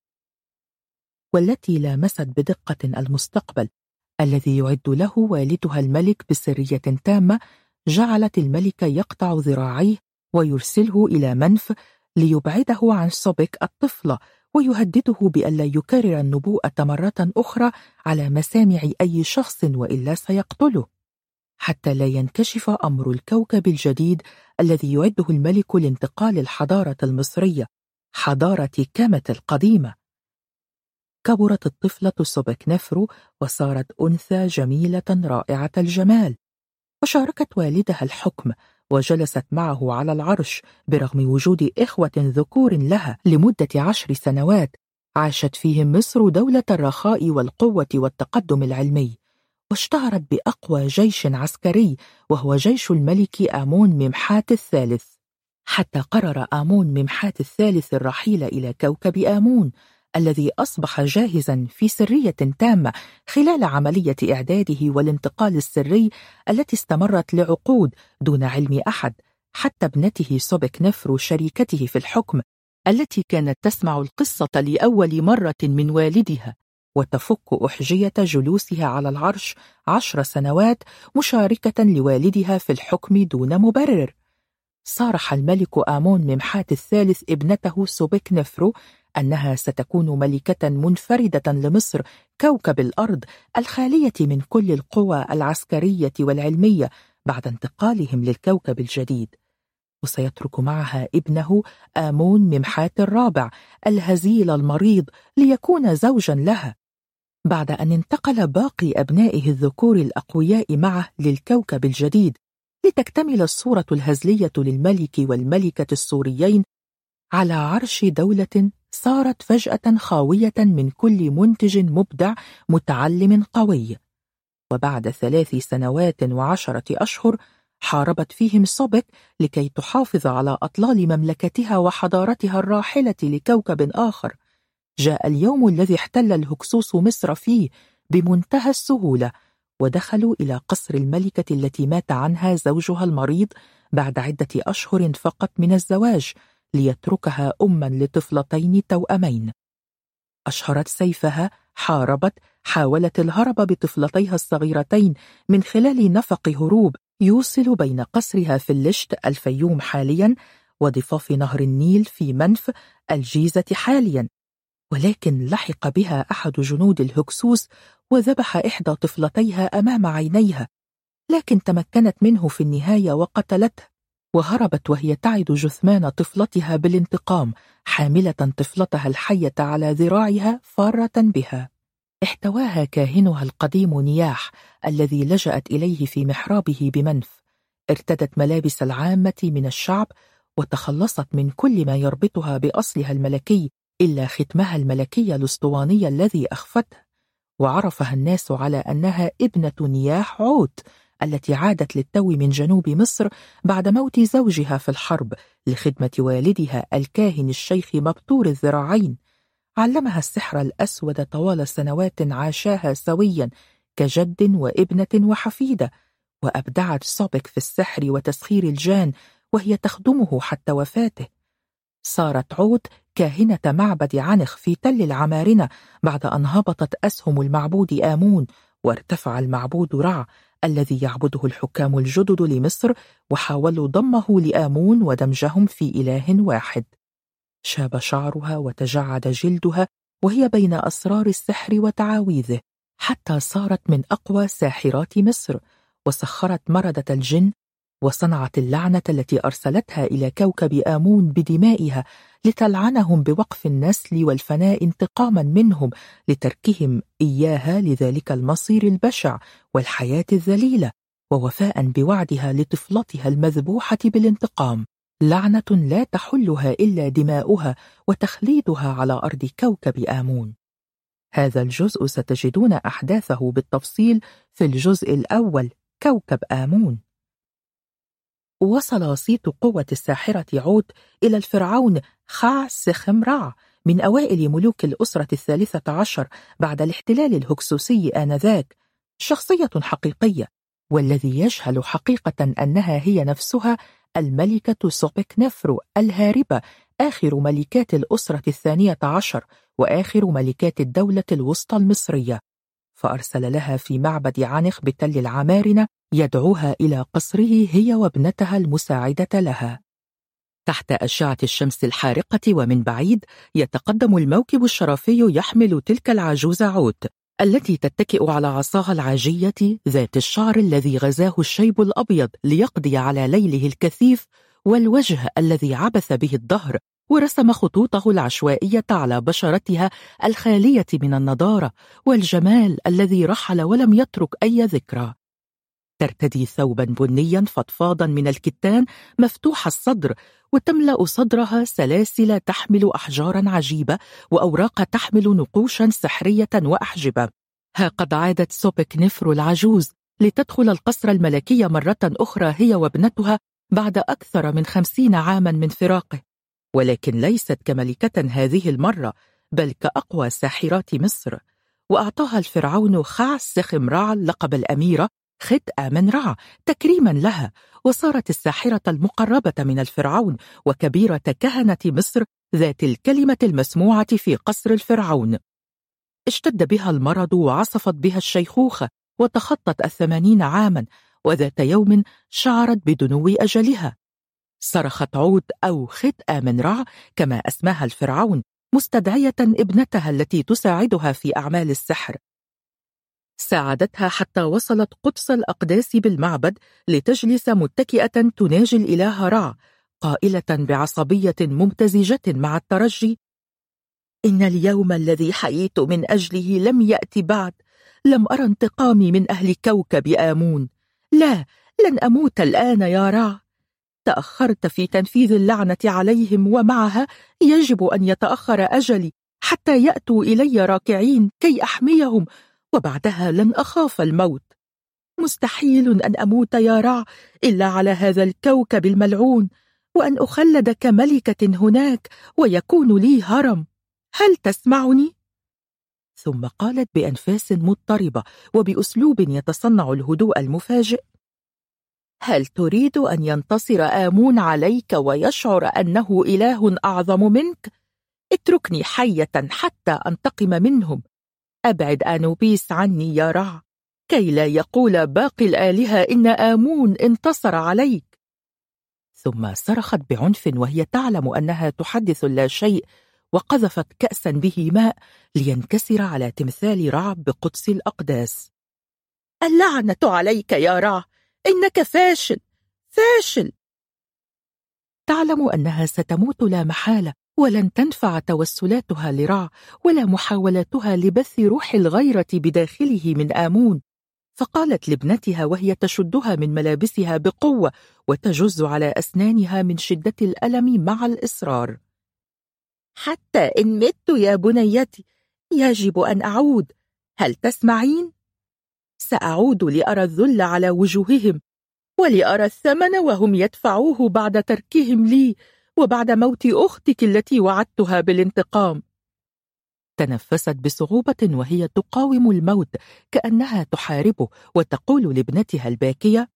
Speaker 3: والتي لامست بدقة المستقبل الذي يعد له والدها الملك بسرية تامة، جعلت الملك يقطع ذراعيه ويرسله إلى منف ليبعده عن سوبك الطفلة، ويهدده بألا يكرر النبوءة مرة أخرى على مسامع أي شخص وإلا سيقتله، حتى لا ينكشف أمر الكوكب الجديد الذي يعده الملك لانتقال الحضارة المصرية، حضارة كامت القديمة. كبرت الطفلة سوبك نفرو وصارت أنثى جميلة رائعة الجمال، وشاركت والدها الحكم وجلست معه على العرش برغم وجود إخوة ذكور لها لمدة عشر سنوات عاشت فيهم مصر دولة الرخاء والقوة والتقدم العلمي، واشتهرت بأقوى جيش عسكري وهو جيش الملك آمون ممحات الثالث، حتى قرر آمون ممحات الثالث الرحيل إلى كوكب آمون الذي أصبح جاهزا في سرية تامة خلال عملية إعداده والانتقال السري التي استمرت لعقود دون علم أحد، حتى ابنته سوبك نفرو شريكته في الحكم التي كانت تسمع القصة لأول مرة من والدها وتفك أحجية جلوسها على العرش عشر سنوات مشاركة لوالدها في الحكم دون مبرر. صارح الملك آمون ممحات الثالث ابنته سوبك نفرو أنها ستكون ملكة منفردة لمصر كوكب الأرض الخالية من كل القوى العسكرية والعلمية بعد انتقالهم للكوكب الجديد. وسيترك معها ابنه آمون ممحات الرابع الهزيل المريض ليكون زوجا لها. بعد أن انتقل باقي أبنائه الذكور الأقوياء معه للكوكب الجديد لتكتمل الصورة الهزلية للملك والملكة السوريين على عرش دولة صارت فجأة خاوية من كل منتج مبدع متعلم قوي. وبعد ثلاث سنوات وعشرة أشهر حاربت فيهم صوبك لكي تحافظ على أطلال مملكتها وحضارتها الراحلة لكوكب آخر. جاء اليوم الذي احتل الهكسوس مصر فيه بمنتهى السهولة، ودخلوا إلى قصر الملكة التي مات عنها زوجها المريض بعد عدة أشهر فقط من الزواج، ليتركها أما لطفلتين توأمين. أشهرت سيفها، حاربت، حاولت الهرب بطفلتيها الصغيرتين من خلال نفق هروب يوصل بين قصرها في اللشت الفيوم حاليا وضفاف نهر النيل في منف الجيزة حاليا. ولكن لحق بها أحد جنود الهكسوس وذبح إحدى طفلتيها أمام عينيها، لكن تمكنت منه في النهاية وقتلته، وهربت وهي تعد جثمان طفلتها بالانتقام، حاملة طفلتها الحية على ذراعها فارة بها. احتواها كاهنها القديم نياح الذي لجأت إليه في محرابه بمنف. ارتدت ملابس العامة من الشعب وتخلصت من كل ما يربطها بأصلها الملكي إلا ختمها الملكي الأسطواني الذي أخفته، وعرفها الناس على أنها ابنة نياح عوت التي عادت للتو من جنوب مصر بعد موت زوجها في الحرب لخدمة والدها الكاهن الشيخ مبتور الذراعين. علمها السحر الأسود طوال سنوات عاشاها سويا كجد وابنة وحفيدة، وأبدعت صوبك في السحر وتسخير الجان وهي تخدمه حتى وفاته. صارت عود كاهنة معبد عنخ في تل العمارنة بعد أن هبطت أسهم المعبود آمون، وارتفع المعبود رع الذي يعبده الحكام الجدد لمصر، وحاولوا ضمه لآمون ودمجهم في إله واحد. شاب شعرها وتجعد جلدها وهي بين أسرار السحر وتعاويذه، حتى صارت من أقوى ساحرات مصر، وسخرت مردة الجن، وصنعت اللعنة التي أرسلتها إلى كوكب آمون بدمائها لتلعنهم بوقف النسل والفناء انتقاما منهم لتركهم إياها لذلك المصير البشع والحياة الذليلة، ووفاء بوعدها لطفلتها المذبوحة بالانتقام. لعنة لا تحلها إلا دماؤها وتخليدها على أرض كوكب آمون. هذا الجزء ستجدون أحداثه بالتفصيل في الجزء الأول، كوكب آمون. وصل صيت قوة الساحرة عود إلى الفرعون خع سخم رع من أوائل ملوك الأسرة الثالثة عشر بعد الاحتلال الهكسوسي آنذاك، شخصية حقيقية، والذي يجهل حقيقة أنها هي نفسها الملكة صوبك نفرو الهاربة، آخر ملكات الأسرة الثانية عشر وآخر ملكات الدولة الوسطى المصرية. فأرسل لها في معبد عنخ بتل العمارنة يدعوها إلى قصره هي وابنتها المساعدة لها. تحت أشعة الشمس الحارقة ومن بعيد يتقدم الموكب الشرفي يحمل تلك العجوز عود التي تتكئ على عصاها العاجية ذات الشعر الذي غزاه الشيب الأبيض ليقضي على ليله الكثيف، والوجه الذي عبث به الدهر ورسم خطوطه العشوائية على بشرتها الخالية من النضارة، والجمال الذي رحل ولم يترك أي ذكرى. ترتدي ثوبا بنيا فضفاضا من الكتان مفتوح الصدر، وتملأ صدرها سلاسل تحمل أحجارا عجيبة وأوراق تحمل نقوشا سحرية وأحجبة. ها قد عادت صوبك نفرو العجوز لتدخل القصر الملكي مرة أخرى هي وابنتها بعد أكثر من خمسين عاما من فراقه، ولكن ليست كملكة هذه المرة بل كأقوى ساحرات مصر. وأعطاها الفرعون خع سخم رع لقب الأميرة خت آمن رع تكريما لها، وصارت الساحرة المقربة من الفرعون وكبيرة كهنة مصر ذات الكلمة المسموعة في قصر الفرعون. اشتد بها المرض وعصفت بها الشيخوخة وتخطت الثمانين عاما، وذات يوم شعرت بدنو أجلها. صرخت عود أو خت آمن رع كما أسماها الفرعون، مستدعية ابنتها التي تساعدها في أعمال السحر. ساعدتها حتى وصلت قدس الأقداس بالمعبد لتجلس متكئة تناجي الإله رع. قائلة بعصبية ممتزجة مع الترجي: إن اليوم الذي حييت من أجله لم يأتي بعد. لم أرى انتقامي من أهل كوكب آمون. لا، لن أموت الآن يا رع. تأخرت في تنفيذ اللعنة عليهم، ومعها يجب أن يتأخر أجلي حتى يأتوا إلي راكعين كي أحميهم، وبعدها لن أخاف الموت. مستحيل أن أموت يا رع إلا على هذا الكوكب الملعون، وأن أخلد كملكة هناك ويكون لي هرم. هل تسمعني؟ ثم قالت بأنفاس مضطربة وبأسلوب يتصنع الهدوء المفاجئ: هل تريد أن ينتصر آمون عليك ويشعر أنه إله أعظم منك؟ اتركني حية حتى أنتقم منهم. أبعد أنوبيس عني يا رع، كي لا يقول باقي الآلهة إن آمون انتصر عليك. ثم صرخت بعنف وهي تعلم أنها تحدث لا شيء، وقذفت كأسا به ماء لينكسر على تمثال رع بقدس الأقداس. اللعنة عليك يا رع، إنك فاشل فاشل. تعلم أنها ستموت لا محالة، ولن تنفع توسلاتها لرع ولا محاولاتها لبث روح الغيرة بداخله من آمون، فقالت لابنتها وهي تشدها من ملابسها بقوة وتجز على أسنانها من شدة الألم مع الإصرار: حتى إن مت يا بنيتي يجب أن أعود. هل تسمعين؟ سأعود لأرى الذل على وجوههم، ولأرى الثمن وهم يدفعوه بعد تركهم لي وبعد موت أختك التي وعدتها بالانتقام. تنفست بصعوبة وهي تقاوم الموت كأنها تحاربه، وتقول لابنتها الباكية: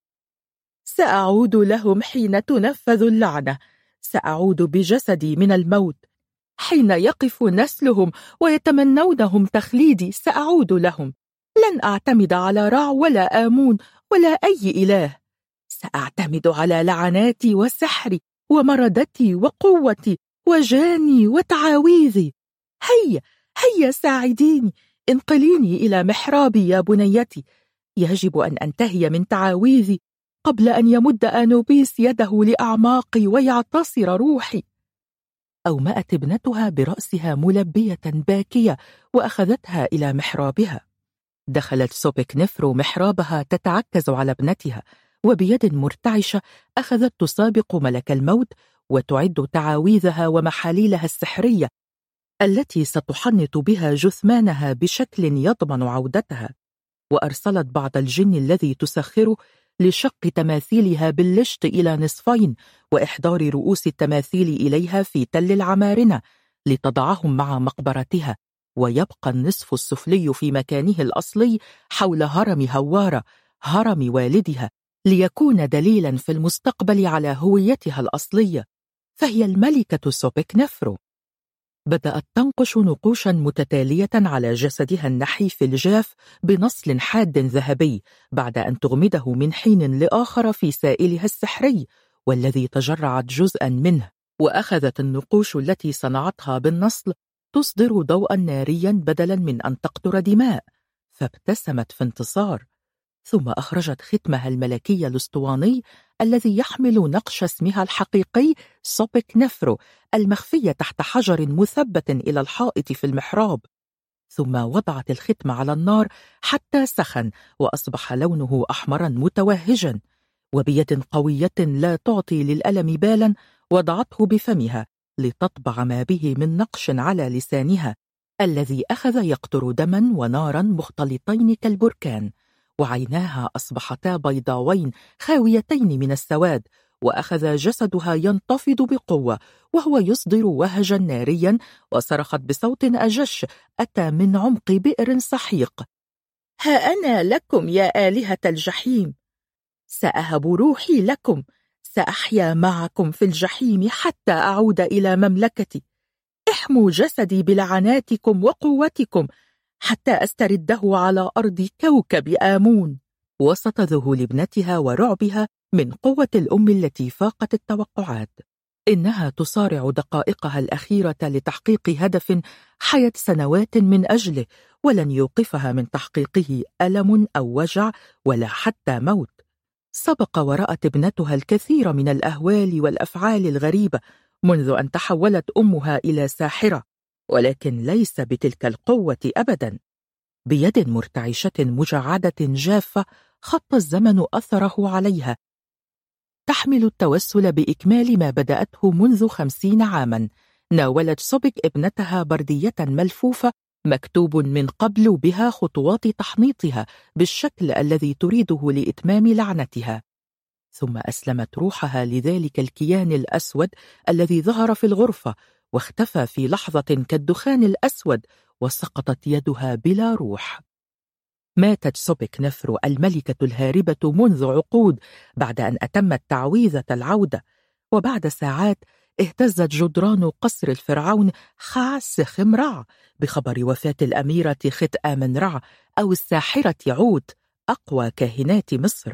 Speaker 3: سأعود لهم حين تنفذ اللعنة. سأعود بجسدي من الموت. حين يقف نسلهم ويتمنونهم تخليدي سأعود لهم. لن أعتمد على رع ولا آمون ولا أي إله. سأعتمد على لعناتي وسحري ومردتي وقوتي وجاني وتعاويذي. هيا هيا ساعديني، انقليني إلى محرابي يا بنيتي. يجب أن أنتهي من تعاويذي قبل أن يمد أنوبيس يده لأعماقي ويعتصر روحي. أومأت ابنتها برأسها ملبية باكية وأخذتها إلى محرابها. دخلت سوبك نفرو محرابها تتعكز على ابنتها، وبيد مرتعشة أخذت تسابق ملك الموت وتعد تعاويذها ومحاليلها السحرية التي ستحنط بها جثمانها بشكل يضمن عودتها. وأرسلت بعض الجن الذي تسخره لشق تماثيلها باللشط إلى نصفين وإحضار رؤوس التماثيل إليها في تل العمارنة لتضعهم مع مقبرتها، ويبقى النصف السفلي في مكانه الأصلي حول هرم هوارة هرم والدها، ليكون دليلا في المستقبل على هويتها الأصلية، فهي الملكة سوبك نفرو. بدأت تنقش نقوشا متتالية على جسدها النحيف الجاف بنصل حاد ذهبي، بعد أن تغمده من حين لآخر في سائلها السحري والذي تجرعت جزءا منه، وأخذت النقوش التي صنعتها بالنصل تصدر ضوءا ناريا بدلا من أن تقطر دماء، فابتسمت في انتصار. ثم أخرجت ختمها الملكي الأسطواني الذي يحمل نقش اسمها الحقيقي سوبك نفرو المخفي تحت حجر مثبت إلى الحائط في المحراب، ثم وضعت الختم على النار حتى سخن وأصبح لونه أحمرا متوهجا، وبيد قوية لا تعطي للألم بالا وضعته بفمها لتطبع ما به من نقش على لسانها الذي أخذ يقطر دما ونارا مختلطين كالبركان، وعيناها أصبحتا بيضاوين خاويتين من السواد، وأخذ جسدها ينتفض بقوة وهو يصدر وهجا ناريا، وصرخت بصوت أجش أتى من عمق بئر سحيق: ها أنا لكم يا آلهة الجحيم، سأهب روحي لكم، سأحيا معكم في الجحيم حتى أعود إلى مملكتي. احموا جسدي بلعناتكم وقوتكم حتى أسترده على أرض كوكب آمون. وسط ذهول ابنتها ورعبها من قوة الأم التي فاقت التوقعات، إنها تصارع دقائقها الأخيرة لتحقيق هدف حيت سنوات من أجله، ولن يوقفها من تحقيقه ألم أو وجع ولا حتى موت. سبق ورأت ابنتها الكثير من الأهوال والأفعال الغريبة منذ أن تحولت أمها إلى ساحرة، ولكن ليس بتلك القوة أبدا. بيد مرتعشة مجعدة جافة خط الزمن أثره عليها، تحمل التوسل بإكمال ما بدأته منذ خمسين عاما. ناولت سوبك ابنتها بردية ملفوفة مكتوب من قبل بها خطوات تحنيطها بالشكل الذي تريده لإتمام لعنتها، ثم أسلمت روحها لذلك الكيان الأسود الذي ظهر في الغرفة واختفى في لحظة كالدخان الأسود، وسقطت يدها بلا روح. ماتت سوبك نفرو الملكة الهاربة منذ عقود بعد أن أتمت تعويذة العودة، وبعد ساعات اهتزت جدران قصر الفرعون خا سخم رع بخبر وفاة الأميرة خت آمن رع أو الساحرة عود، أقوى كاهنات مصر.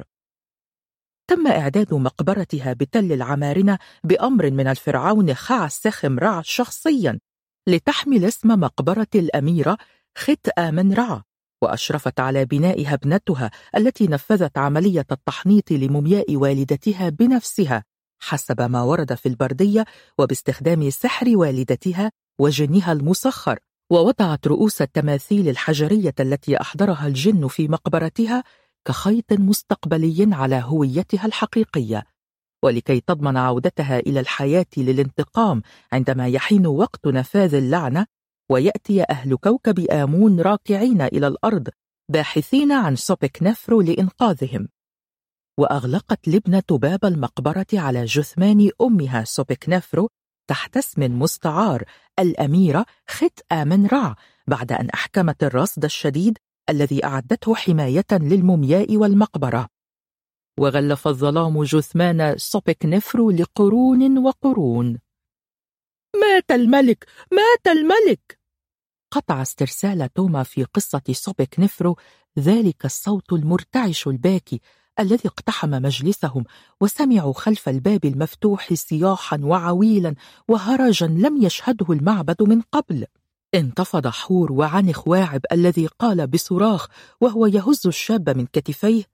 Speaker 3: تم إعداد مقبرتها بتل العمارنة بأمر من الفرعون خا سخم رع شخصيا لتحمل اسم مقبرة الأميرة خت آمن رع، وأشرفت على بنائها ابنتها التي نفذت عملية التحنيط لمومياء والدتها بنفسها حسب ما ورد في البردية، وباستخدام سحر والدتها وجنها المسخر، ووضعت رؤوس التماثيل الحجرية التي أحضرها الجن في مقبرتها كخيط مستقبلي على هويتها الحقيقية، ولكي تضمن عودتها إلى الحياة للانتقام عندما يحين وقت نفاذ اللعنة، ويأتي أهل كوكب آمون راكعين إلى الأرض باحثين عن سوبك نفرو لإنقاذهم. وأغلقت لبنة باب المقبرة على جثمان أمها سوبك نفرو تحت اسم مستعار الأميرة خت آمن رع، بعد أن أحكمت الرصد الشديد الذي أعدته حماية للمومياء والمقبرة. وغلف الظلام جثمان سوبك نفرو لقرون وقرون. مات الملك، مات الملك! قطع استرسال توما في قصة سوبك نفرو ذلك الصوت المرتعش الباكي الذي اقتحم مجلسهم، وسمعوا خلف الباب المفتوح صياحا وعويلا وهرجا لم يشهده المعبد من قبل. انتفض حور وعنخ واعب الذي قال بصراخ وهو يهز الشاب من كتفيه: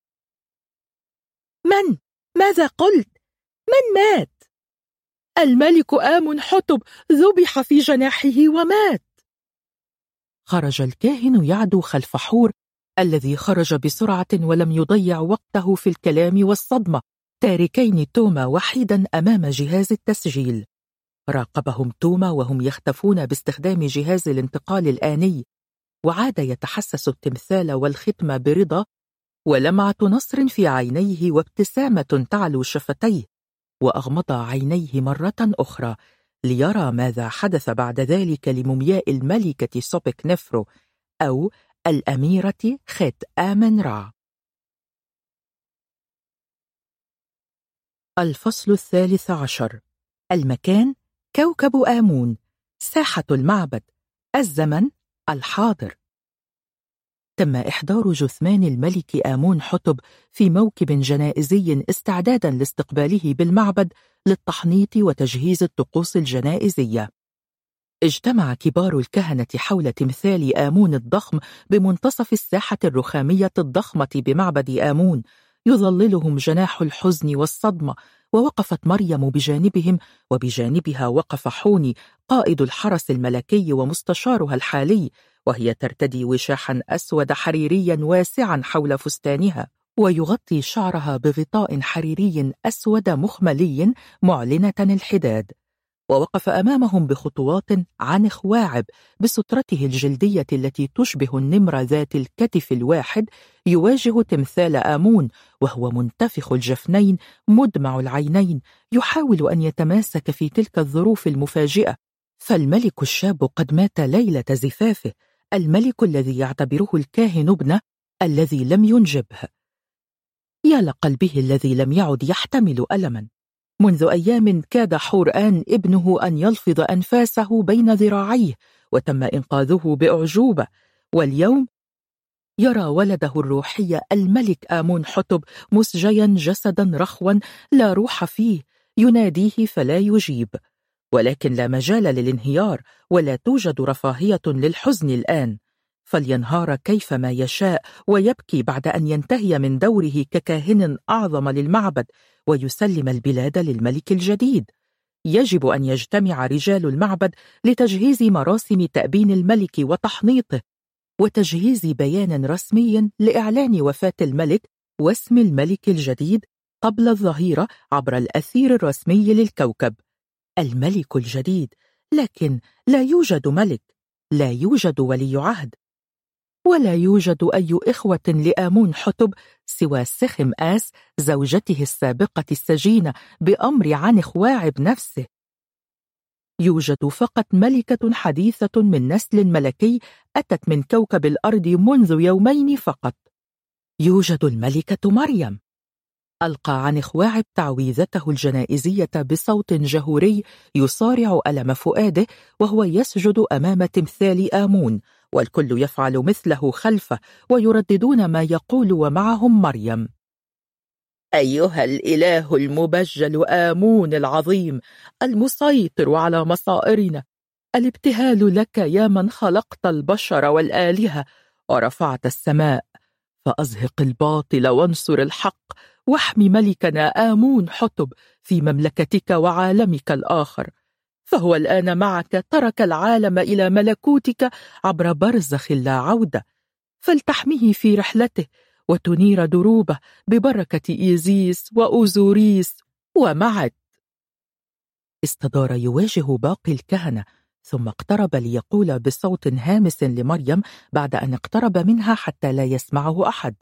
Speaker 3: من؟ ماذا قلت؟ من مات؟ الملك آمن حتب ذبح في جناحه ومات. خرج الكاهن يعدو خلف حور الذي خرج بسرعة ولم يضيع وقته في الكلام والصدمة، تاركين توما وحيدا أمام جهاز التسجيل. راقبهم توما وهم يختفون باستخدام جهاز الانتقال الآني، وعاد يتحسس التمثال والختم برضا، ولمعة نصر في عينيه وابتسامة تعلو شفتيه، وأغمض عينيه مرة أخرى ليرى ماذا حدث بعد ذلك لمومياء الملكة سوبك نفرو أو الأميرة خت آمن رع. الفصل الثالث عشر. المكان كوكب آمون، ساحة المعبد، الزمن الحاضر. تم إحضار جثمان الملك آمون حتب في موكب جنائزي استعدادا لاستقباله بالمعبد للتحنيط وتجهيز الطقوس الجنائزية. اجتمع كبار الكهنة حول تمثال آمون الضخم بمنتصف الساحة الرخامية الضخمة بمعبد آمون، يظللهم جناح الحزن والصدمة، ووقفت مريم بجانبهم، وبجانبها وقف حوني قائد الحرس الملكي ومستشارها الحالي، وهي ترتدي وشاحا أسود حريريا واسعا حول فستانها، ويغطي شعرها بغطاء حريري أسود مخملي معلنة الحداد. ووقف أمامهم بخطوات عنخ واعب بسترته الجلدية التي تشبه النمر ذات الكتف الواحد، يواجه تمثال آمون وهو منتفخ الجفنين مدمع العينين، يحاول أن يتماسك في تلك الظروف المفاجئة. فالملك الشاب قد مات ليلة زفافه، الملك الذي يعتبره الكاهن ابنه الذي لم ينجبه. يا لقلبه الذي لم يعد يحتمل ألما. منذ أيام كاد حورآن ابنه أن يلفظ أنفاسه بين ذراعيه، وتم إنقاذه بأعجوبة، واليوم يرى ولده الروحي الملك آمون حتب مسجيا جسدا رخوا لا روح فيه، يناديه فلا يجيب. ولكن لا مجال للانهيار، ولا توجد رفاهية للحزن الآن. فلينهار كيفما يشاء ويبكي بعد أن ينتهي من دوره ككاهن أعظم للمعبد ويسلم البلاد للملك الجديد. يجب أن يجتمع رجال المعبد لتجهيز مراسم تأبين الملك وتحنيطه، وتجهيز بيان رسمي لإعلان وفاة الملك واسم الملك الجديد قبل الظهيرة عبر الأثير الرسمي للكوكب. الملك الجديد، لكن لا يوجد ملك، لا يوجد ولي عهد، ولا يوجد أي إخوة لآمون حتب سوى سخم آس زوجته السابقة السجينة بأمر عنخ واعب نفسه. يوجد فقط ملكة حديثة من نسل ملكي أتت من كوكب الأرض منذ يومين فقط. يوجد الملكة مريم. ألقى عنخ واعب تعويذته الجنائزية بصوت جهوري يصارع ألم فؤاده وهو يسجد أمام تمثال آمون، والكل يفعل مثله خلفه ويرددون ما يقول ومعهم مريم: أيها الإله المبجل آمون العظيم المسيطر على مصائرنا، الابتهال لك يا من خلقت البشر والآلهة ورفعت السماء، فأزهق الباطل وانصر الحق، واحمي ملكنا آمون حتب في مملكتك وعالمك الآخر، فهو الآن معك ترك العالم إلى ملكوتك عبر برزخ لا عودة، فلتحميه في رحلته وتنير دروبه ببركة إيزيس وأوزوريس ومعت. استدار يواجه باقي الكهنة، ثم اقترب ليقول بصوت هامس لمريم بعد أن اقترب منها حتى لا يسمعه أحد: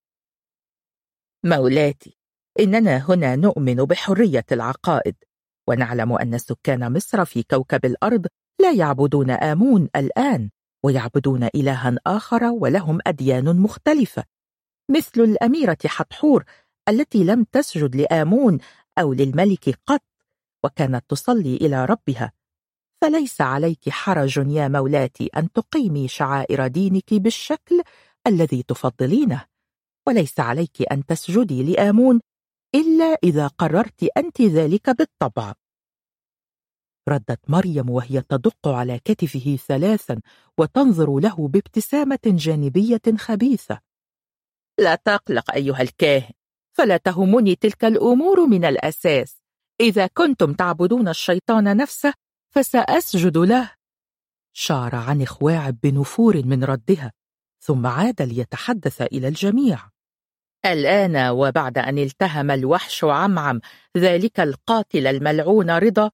Speaker 3: مولاتي، إننا هنا نؤمن بحرية العقائد، ونعلم أن سكان مصر في كوكب الأرض لا يعبدون آمون الآن، ويعبدون إلها آخر ولهم أديان مختلفة، مثل الأميرة حتحور التي لم تسجد لآمون أو للملك قط، وكانت تصلي إلى ربها. فليس عليك حرج يا مولاتي أن تقيمي شعائر دينك بالشكل الذي تفضلينه، وليس عليك أن تسجدي لآمون إلا إذا قررت أنت ذلك بالطبع. ردت مريم وهي تدق على كتفه ثلاثا وتنظر له بابتسامة جانبية خبيثة: لا تقلق أيها الكاهن، فلا تهمني تلك الأمور من الأساس. إذا كنتم تعبدون الشيطان نفسه فسأسجد له. شعر عنخ واعب بنفور من ردها، ثم عاد ليتحدث إلى الجميع: الآن وبعد أن التهم الوحش عمعم ذلك القاتل الملعون رضا،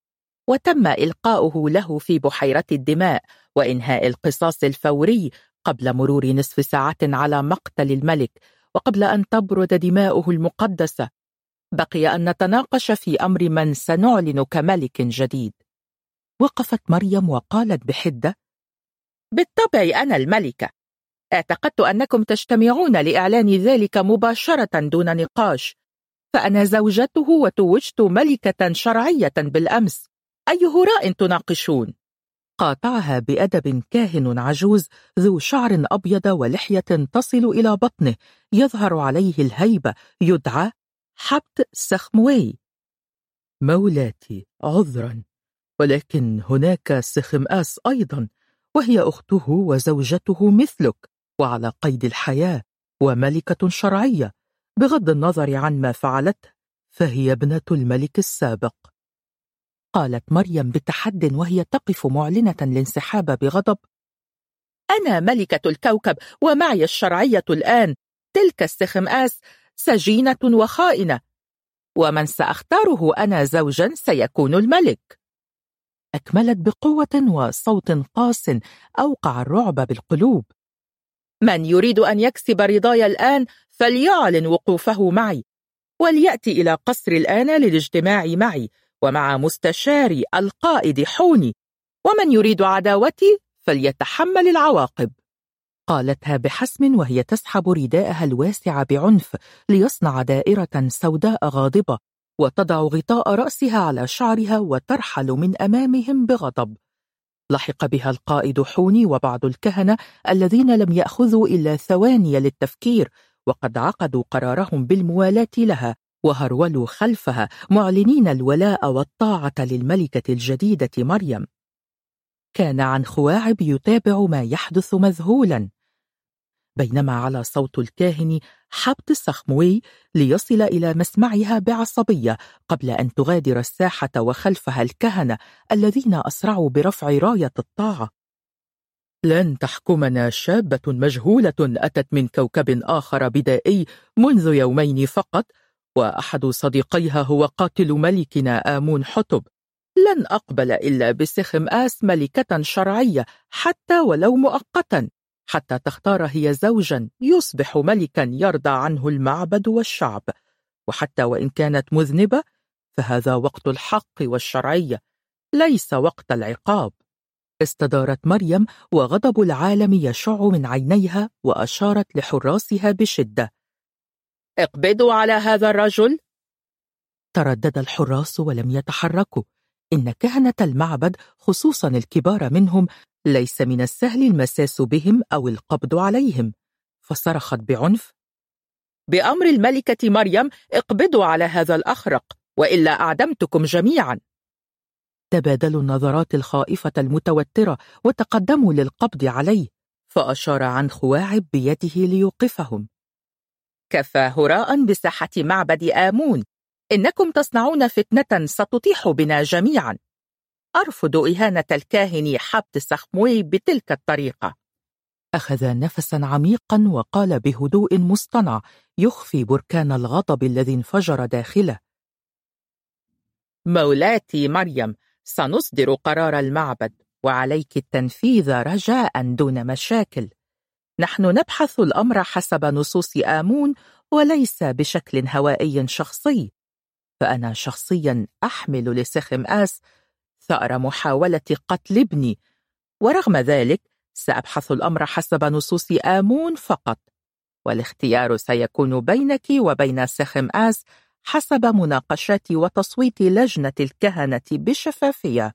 Speaker 3: وتم إلقاؤه له في بحيرة الدماء وإنهاء القصاص الفوري قبل مرور نصف ساعة على مقتل الملك وقبل أن تبرد دماؤه المقدسة، بقي أن نتناقش في أمر من سنعلن كملك جديد. وقفت مريم وقالت بحدة: بالطبع أنا الملكة. اعتقدت أنكم تجتمعون لإعلان ذلك مباشرة دون نقاش، فأنا زوجته وتوجت ملكة شرعية بالأمس، أي هراء تناقشون؟ قاطعها بأدب كاهن عجوز ذو شعر أبيض ولحية تصل إلى بطنه يظهر عليه الهيبة، يدعى حبت سخموي. مولاتي، عذرا، ولكن هناك سخمآس أيضا، وهي أخته وزوجته مثلك وعلى قيد الحياة وملكة شرعية، بغض النظر عن ما فعلته فهي ابنة الملك السابق. قالت مريم بتحد وهي تقف معلنة الانسحاب بغضب: أنا ملكة الكوكب ومعي الشرعية الآن، تلك السخمآس سجينة وخائنة، ومن سأختاره أنا زوجا سيكون الملك. أكملت بقوة وصوت قاس أوقع الرعب بالقلوب: من يريد أن يكسب رضاي الآن فليعلن وقوفه معي، وليأتي إلى قصر الآن للاجتماع معي ومع مستشاري القائد حوني، ومن يريد عداوتي فليتحمل العواقب. قالتها بحسم وهي تسحب رداءها الواسع بعنف ليصنع دائرة سوداء غاضبة، وتضع غطاء رأسها على شعرها وترحل من أمامهم بغضب. لحق بها القائد حوني وبعض الكهنة الذين لم يأخذوا إلا ثواني للتفكير، وقد عقدوا قرارهم بالموالاة لها وهرولوا خلفها معلنين الولاء والطاعة للملكة الجديدة مريم.
Speaker 1: كان عنخواعب يتابع ما يحدث مذهولا، بينما على صوت الكاهن حبت السخموي ليصل إلى مسمعها بعصبية قبل أن تغادر الساحة وخلفها الكهنة الذين أسرعوا برفع راية الطاعة.
Speaker 2: لن تحكمنا شابة مجهولة أتت من كوكب آخر بدائي منذ يومين فقط، وأحد صديقيها هو قاتل ملكنا آمون حتب. لن أقبل إلا بسخم آس ملكة شرعية حتى ولو مؤقتا، حتى تختار هي زوجا يصبح ملكا يرضى عنه المعبد والشعب، وحتى وإن كانت مذنبة فهذا وقت الحق والشرعية، ليس وقت العقاب.
Speaker 1: استدارت مريم وغضب العالم يشع من عينيها، وأشارت لحراسها بشدة:
Speaker 3: اقبضوا على هذا الرجل.
Speaker 1: تردد الحراس ولم يتحركوا. إن كهنة المعبد خصوصا الكبار منهم ليس من السهل المساس بهم أو القبض عليهم، فصرخت بعنف:
Speaker 3: بأمر الملكة مريم اقبضوا على هذا الأخرق، وإلا أعدمتكم جميعا.
Speaker 1: تبادلوا النظرات الخائفة المتوترة وتقدموا للقبض عليه، فأشار عنخواعب بيده ليوقفهم.
Speaker 3: كفى هراء بساحة معبد آمون، إنكم تصنعون فتنة ستطيح بنا جميعا. أرفض إهانة الكاهن حبت السخموي بتلك الطريقة.
Speaker 1: أخذ نفسا عميقا وقال بهدوء مصطنع يخفي بركان الغضب الذي انفجر داخله:
Speaker 3: مولاتي مريم، سنصدر قرار المعبد، وعليك التنفيذ رجاء دون مشاكل. نحن نبحث الأمر حسب نصوص آمون وليس بشكل هوائي شخصي، فأنا شخصيا أحمل لسخم آس ثأر محاولة قتل ابني، ورغم ذلك سأبحث الأمر حسب نصوص آمون فقط، والاختيار سيكون بينك وبين سخم آس حسب مناقشات وتصويت لجنة الكهنة بشفافية.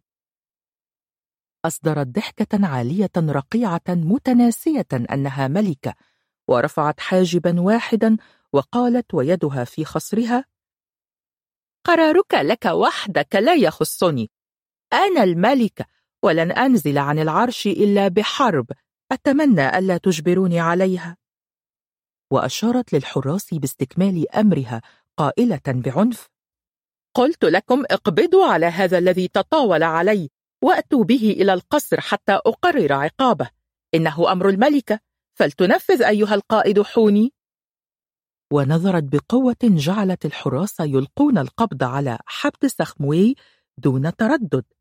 Speaker 1: أصدرت ضحكة عالية رقيعة متناسية أنها ملكة، ورفعت حاجبا واحدا وقالت ويدها في خصرها:
Speaker 3: قرارك لك وحدك، لا يخصني. أنا الملكة، ولن أنزل عن العرش إلا بحرب، أتمنى ألا تجبروني عليها.
Speaker 1: وأشارت للحراس باستكمال أمرها قائلة بعنف:
Speaker 3: قلت لكم اقبضوا على هذا الذي تطاول علي، وأتوا به إلى القصر حتى أقرر عقابه. إنه أمر الملكة، فلتنفذ أيها القائد حوني.
Speaker 1: ونظرت بقوة جعلت الحراس يلقون القبض على حبت السخموي دون تردد،